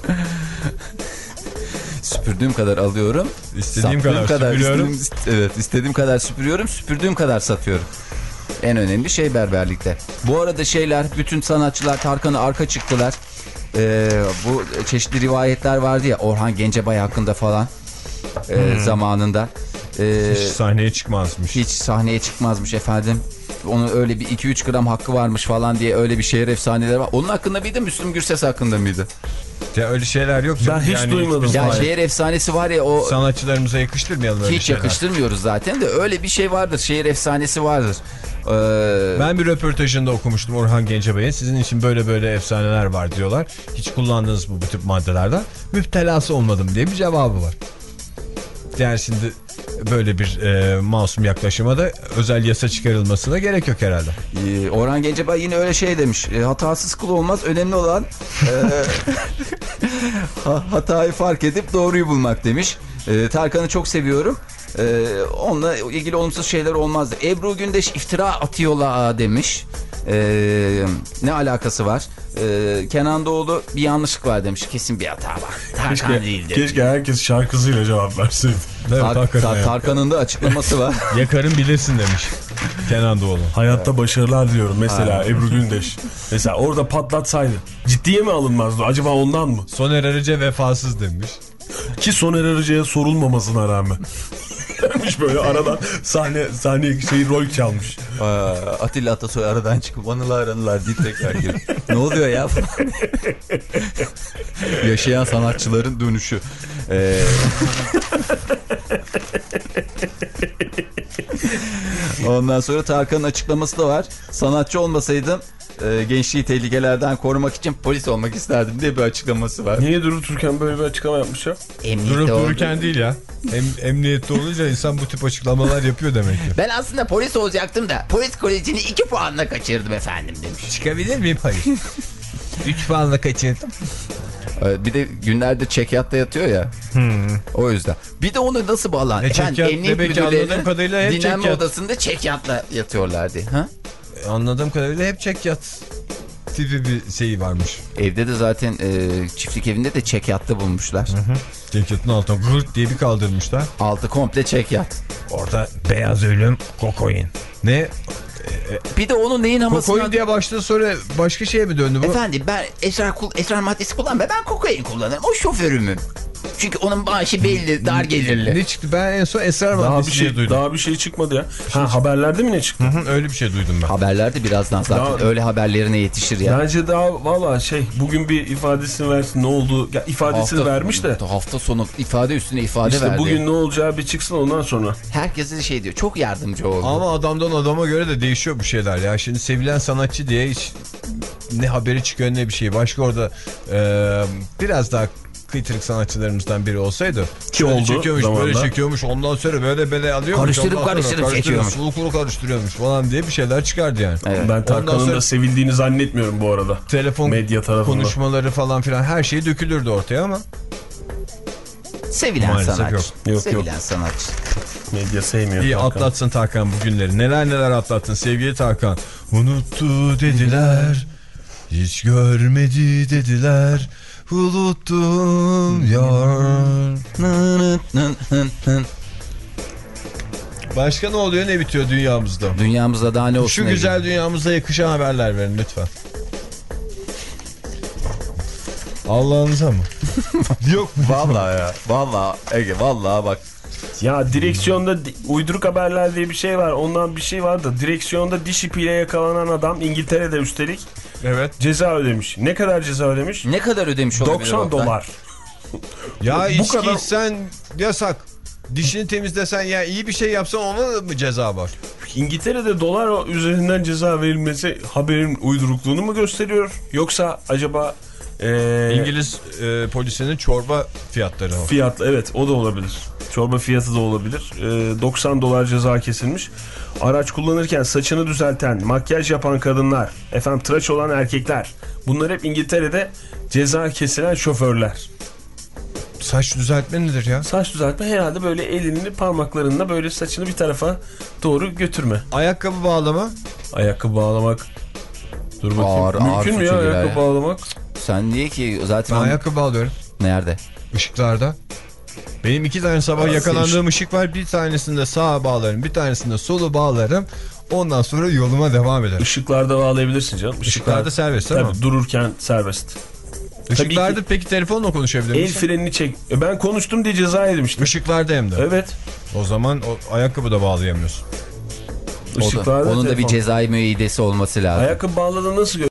Süpürdüğüm kadar alıyorum. İstediğim kadar, kadar süpürüyorum. Istediğim, evet, istediğim kadar süpürüyorum. Süpürdüğüm kadar satıyorum. En önemli şey berberlikte. Bu arada şeyler, bütün sanatçılar Tarkan'a arka çıktılar. Ee, bu çeşitli rivayetler vardı ya Orhan Gencebay hakkında falan e, hmm. zamanında. Ee, hiç sahneye çıkmazmış. Hiç sahneye çıkmazmış efendim. Onun öyle bir iki üç gram hakkı varmış falan diye öyle bir şehir efsaneleri var. Onun hakkında mıydı, Müslüm Gürses hakkında mıydı? Ya öyle şeyler yok. Ben hiç yani duymadım. Ya şehir efsanesi var ya o. Sanatçılarımıza yakıştırmayalım öyle hiç şeyler. Hiç yakıştırmıyoruz zaten de öyle bir şey vardır. Şehir efsanesi vardır. Ee... Ben bir röportajında okumuştum Orhan Gencebay'ın. Sizin için böyle böyle efsaneler var diyorlar. Hiç kullandınız bu, bu tip maddelerden. Müptelası olmadım diye bir cevabı var. Yani şimdi böyle bir e, masum yaklaşıma da özel yasa çıkarılmasına gerek yok herhalde. Ee, Orhan Gencebay yine öyle şey demiş. E, hatasız kul olmaz. Önemli olan e, hatayı fark edip doğruyu bulmak demiş. E, Tarkan'ı çok seviyorum. E, onunla ilgili olumsuz şeyler olmazdı. Ebru Gündeş iftira atıyorlar demiş. Ee, ne alakası var? Ee, Kenan Doğulu bir yanlışlık var demiş. Kesin bir hata var. Tarkan keşke, değildir. Keşke herkes şarkısıyla cevap verseydi. Tar Tar Tarkan'ın da açıklaması var. Yakarın bilirsin demiş Kenan Doğulu. Hayatta başarılar diyorum mesela. Aynen. Ebru Gündeş. Mesela orada patlatsaydı ciddiye mi alınmazdı? Acaba ondan mı? Soner Arıca vefasız demiş. Ki Soner Arıca'ya sorulmamasına rağmen. Gelmiş böyle aradan sahne sahne şey rol çalmış. Aa, Atilla Atasoy aradan çıkıp anılar anılar diye tekrar geliyor. Ne oluyor ya? Yaşayan sanatçıların dönüşü. Ee... Ondan sonra Tarkan'ın açıklaması da var. Sanatçı olmasaydım e, gençliği tehlikelerden korumak için polis olmak isterdim diye bir açıklaması var. Niye durup dururken böyle bir açıklama yapmış ya? Emniyette durup dururken değil ya. Em, emniyette olunca insan bu tip açıklamalar yapıyor demek ki. Ben aslında polis olacaktım da polis kolejini iki puanla kaçırdım efendim demiş. Çıkabilir miyim? Hayır. üç puanla kaçırdım. Bir de günlerdir çekyatta yatıyor ya. Hmm. O yüzden. Bir de onu nasıl bağlan? E, efendim emniyet müdürlerinin dinlenme çekyat. Odasında çekyatla yatıyorlardı. Ha? E, anladığım kadarıyla hep çekyat tipi bir şeyi varmış. Evde de zaten e, çiftlik evinde de çekyatta bulmuşlar. Hı hı. Çekyatın altına gırt diye bir kaldırmışlar. Altı komple çekyat. Orada beyaz ölüm, kokain. Ne? Bir de onun neyin hamasına... Kokain diye başladı, sonra başka şeye mi döndü bu? Efendim ben esrar, esrar maddesi kullanmam. Ben kokain kullanırım. O şoförümüm. Çünkü onun maaşı belli, dar gelirli. Ne çıktı? Ben en son esrar maddesi bir şey duydum. Daha bir şey çıkmadı ya. Ha, haberlerde mi ne çıktı? Hı hı, öyle bir şey duydum ben. Haberlerde birazdan zaten daha, öyle haberlerine yetişir ya. Bence daha valla şey bugün bir ifadesini versin ne oldu? Ya ifadesini hafta, vermiş de. Hafta sonu ifade üstüne ifade işte verdi. İşte bugün ne olacağı bir çıksın ondan sonra. Herkese de şey diyor. Çok yardımcı oldu. Ama adamdan adama göre de değişiyor bu şeyler ya. Şimdi sevilen sanatçı diye hiç ne haberi çıkıyor ne bir şey. Başka orada e, biraz daha kıytırık sanatçılarımızdan biri olsaydı. Ki oldu çekiyormuş zamanla. Böyle çekiyormuş ondan sonra böyle böyle alıyormuş. Karıştırıp karıştırıp çekiyormuş. Sulu kuru karıştırıyormuş falan diye bir şeyler çıkardı yani. Evet. Ben Tarkan'ın sonra... da sevildiğini zannetmiyorum bu arada. Telefon medya tarafında. Konuşmaları falan filan her şey dökülürdü ortaya ama. Sevilen maalesef sanatçı. Yok. Yok, Sevilen yok. sanatçı. Medya sevmiyor. İyi Tarkan. Atlatsın Tarkan bu günleri. Neler neler atlattın sevgili Tarkan. Unuttu dediler. Hiç görmedi dediler. Unuttum yar. Başka ne oluyor ne bitiyor dünyamızda? Dünyamızda daha ne olsun? Şu güzel gibi. Dünyamıza yakışan haberler verin lütfen. Allah'ınıza mı? Yok mu? Vallahi ya. Vallahi Ege vallahi bak. Ya direksiyonda uyduruk haberler diye bir şey var. Ondan bir şey var da direksiyonda diş ipiyle yakalanan adam İngiltere'de üstelik. Evet. Ceza ödemiş. Ne kadar ceza ödemiş? Ne kadar ödemiş olabilir? doksan dolar. Ya bu içki kadar... içsen yasak. Dişini temizlesen ya iyi bir şey yapsan ona mı ceza var? İngiltere'de dolar üzerinden ceza verilmesi haberin uydurukluğunu mu gösteriyor? Yoksa acaba... Ee... İngiliz e, polisinin çorba fiyatları o. Fiyat evet o da olabilir. Çorba fiyatı da olabilir. Ee, doksan dolar ceza kesilmiş. Araç kullanırken saçını düzelten, makyaj yapan kadınlar, efendim tıraş olan erkekler. Bunlar hep İngiltere'de ceza kesilen şoförler. Saç düzeltme nedir ya? Saç düzeltme herhalde böyle elini parmaklarında böyle saçını bir tarafa doğru götürme. Ayakkabı bağlama. Ayakkabı bağlamak. Dur bakayım. Ağır, ağır Mümkün mü ya suça girer ayakkabı ya. bağlamak? Sen niye ki zaten... Ben on... ayakkabı bağlıyorum. Nerede? Işıklarda. Benim iki tane sabah Aa, yakalandığım ışık var. Bir tanesinde sağa bağlarım, bir tanesinde solu bağlarım. Ondan sonra yoluma devam ederim. Işıklarda bağlayabilirsin canım. Işıklarda serbest değil mi? Tabii dururken serbest. Işıklarda ki, peki telefonla konuşabilir el misin? frenini çek. E ben konuştum diye ceza yedim işte. Işıklarda hem de. Evet. O zaman o ayakkabı da bağlayamıyorsun. O da, Işıklarda onun da bir telefon. cezai müeyyidesi olması lazım. Ayakkabı bağladığını nasıl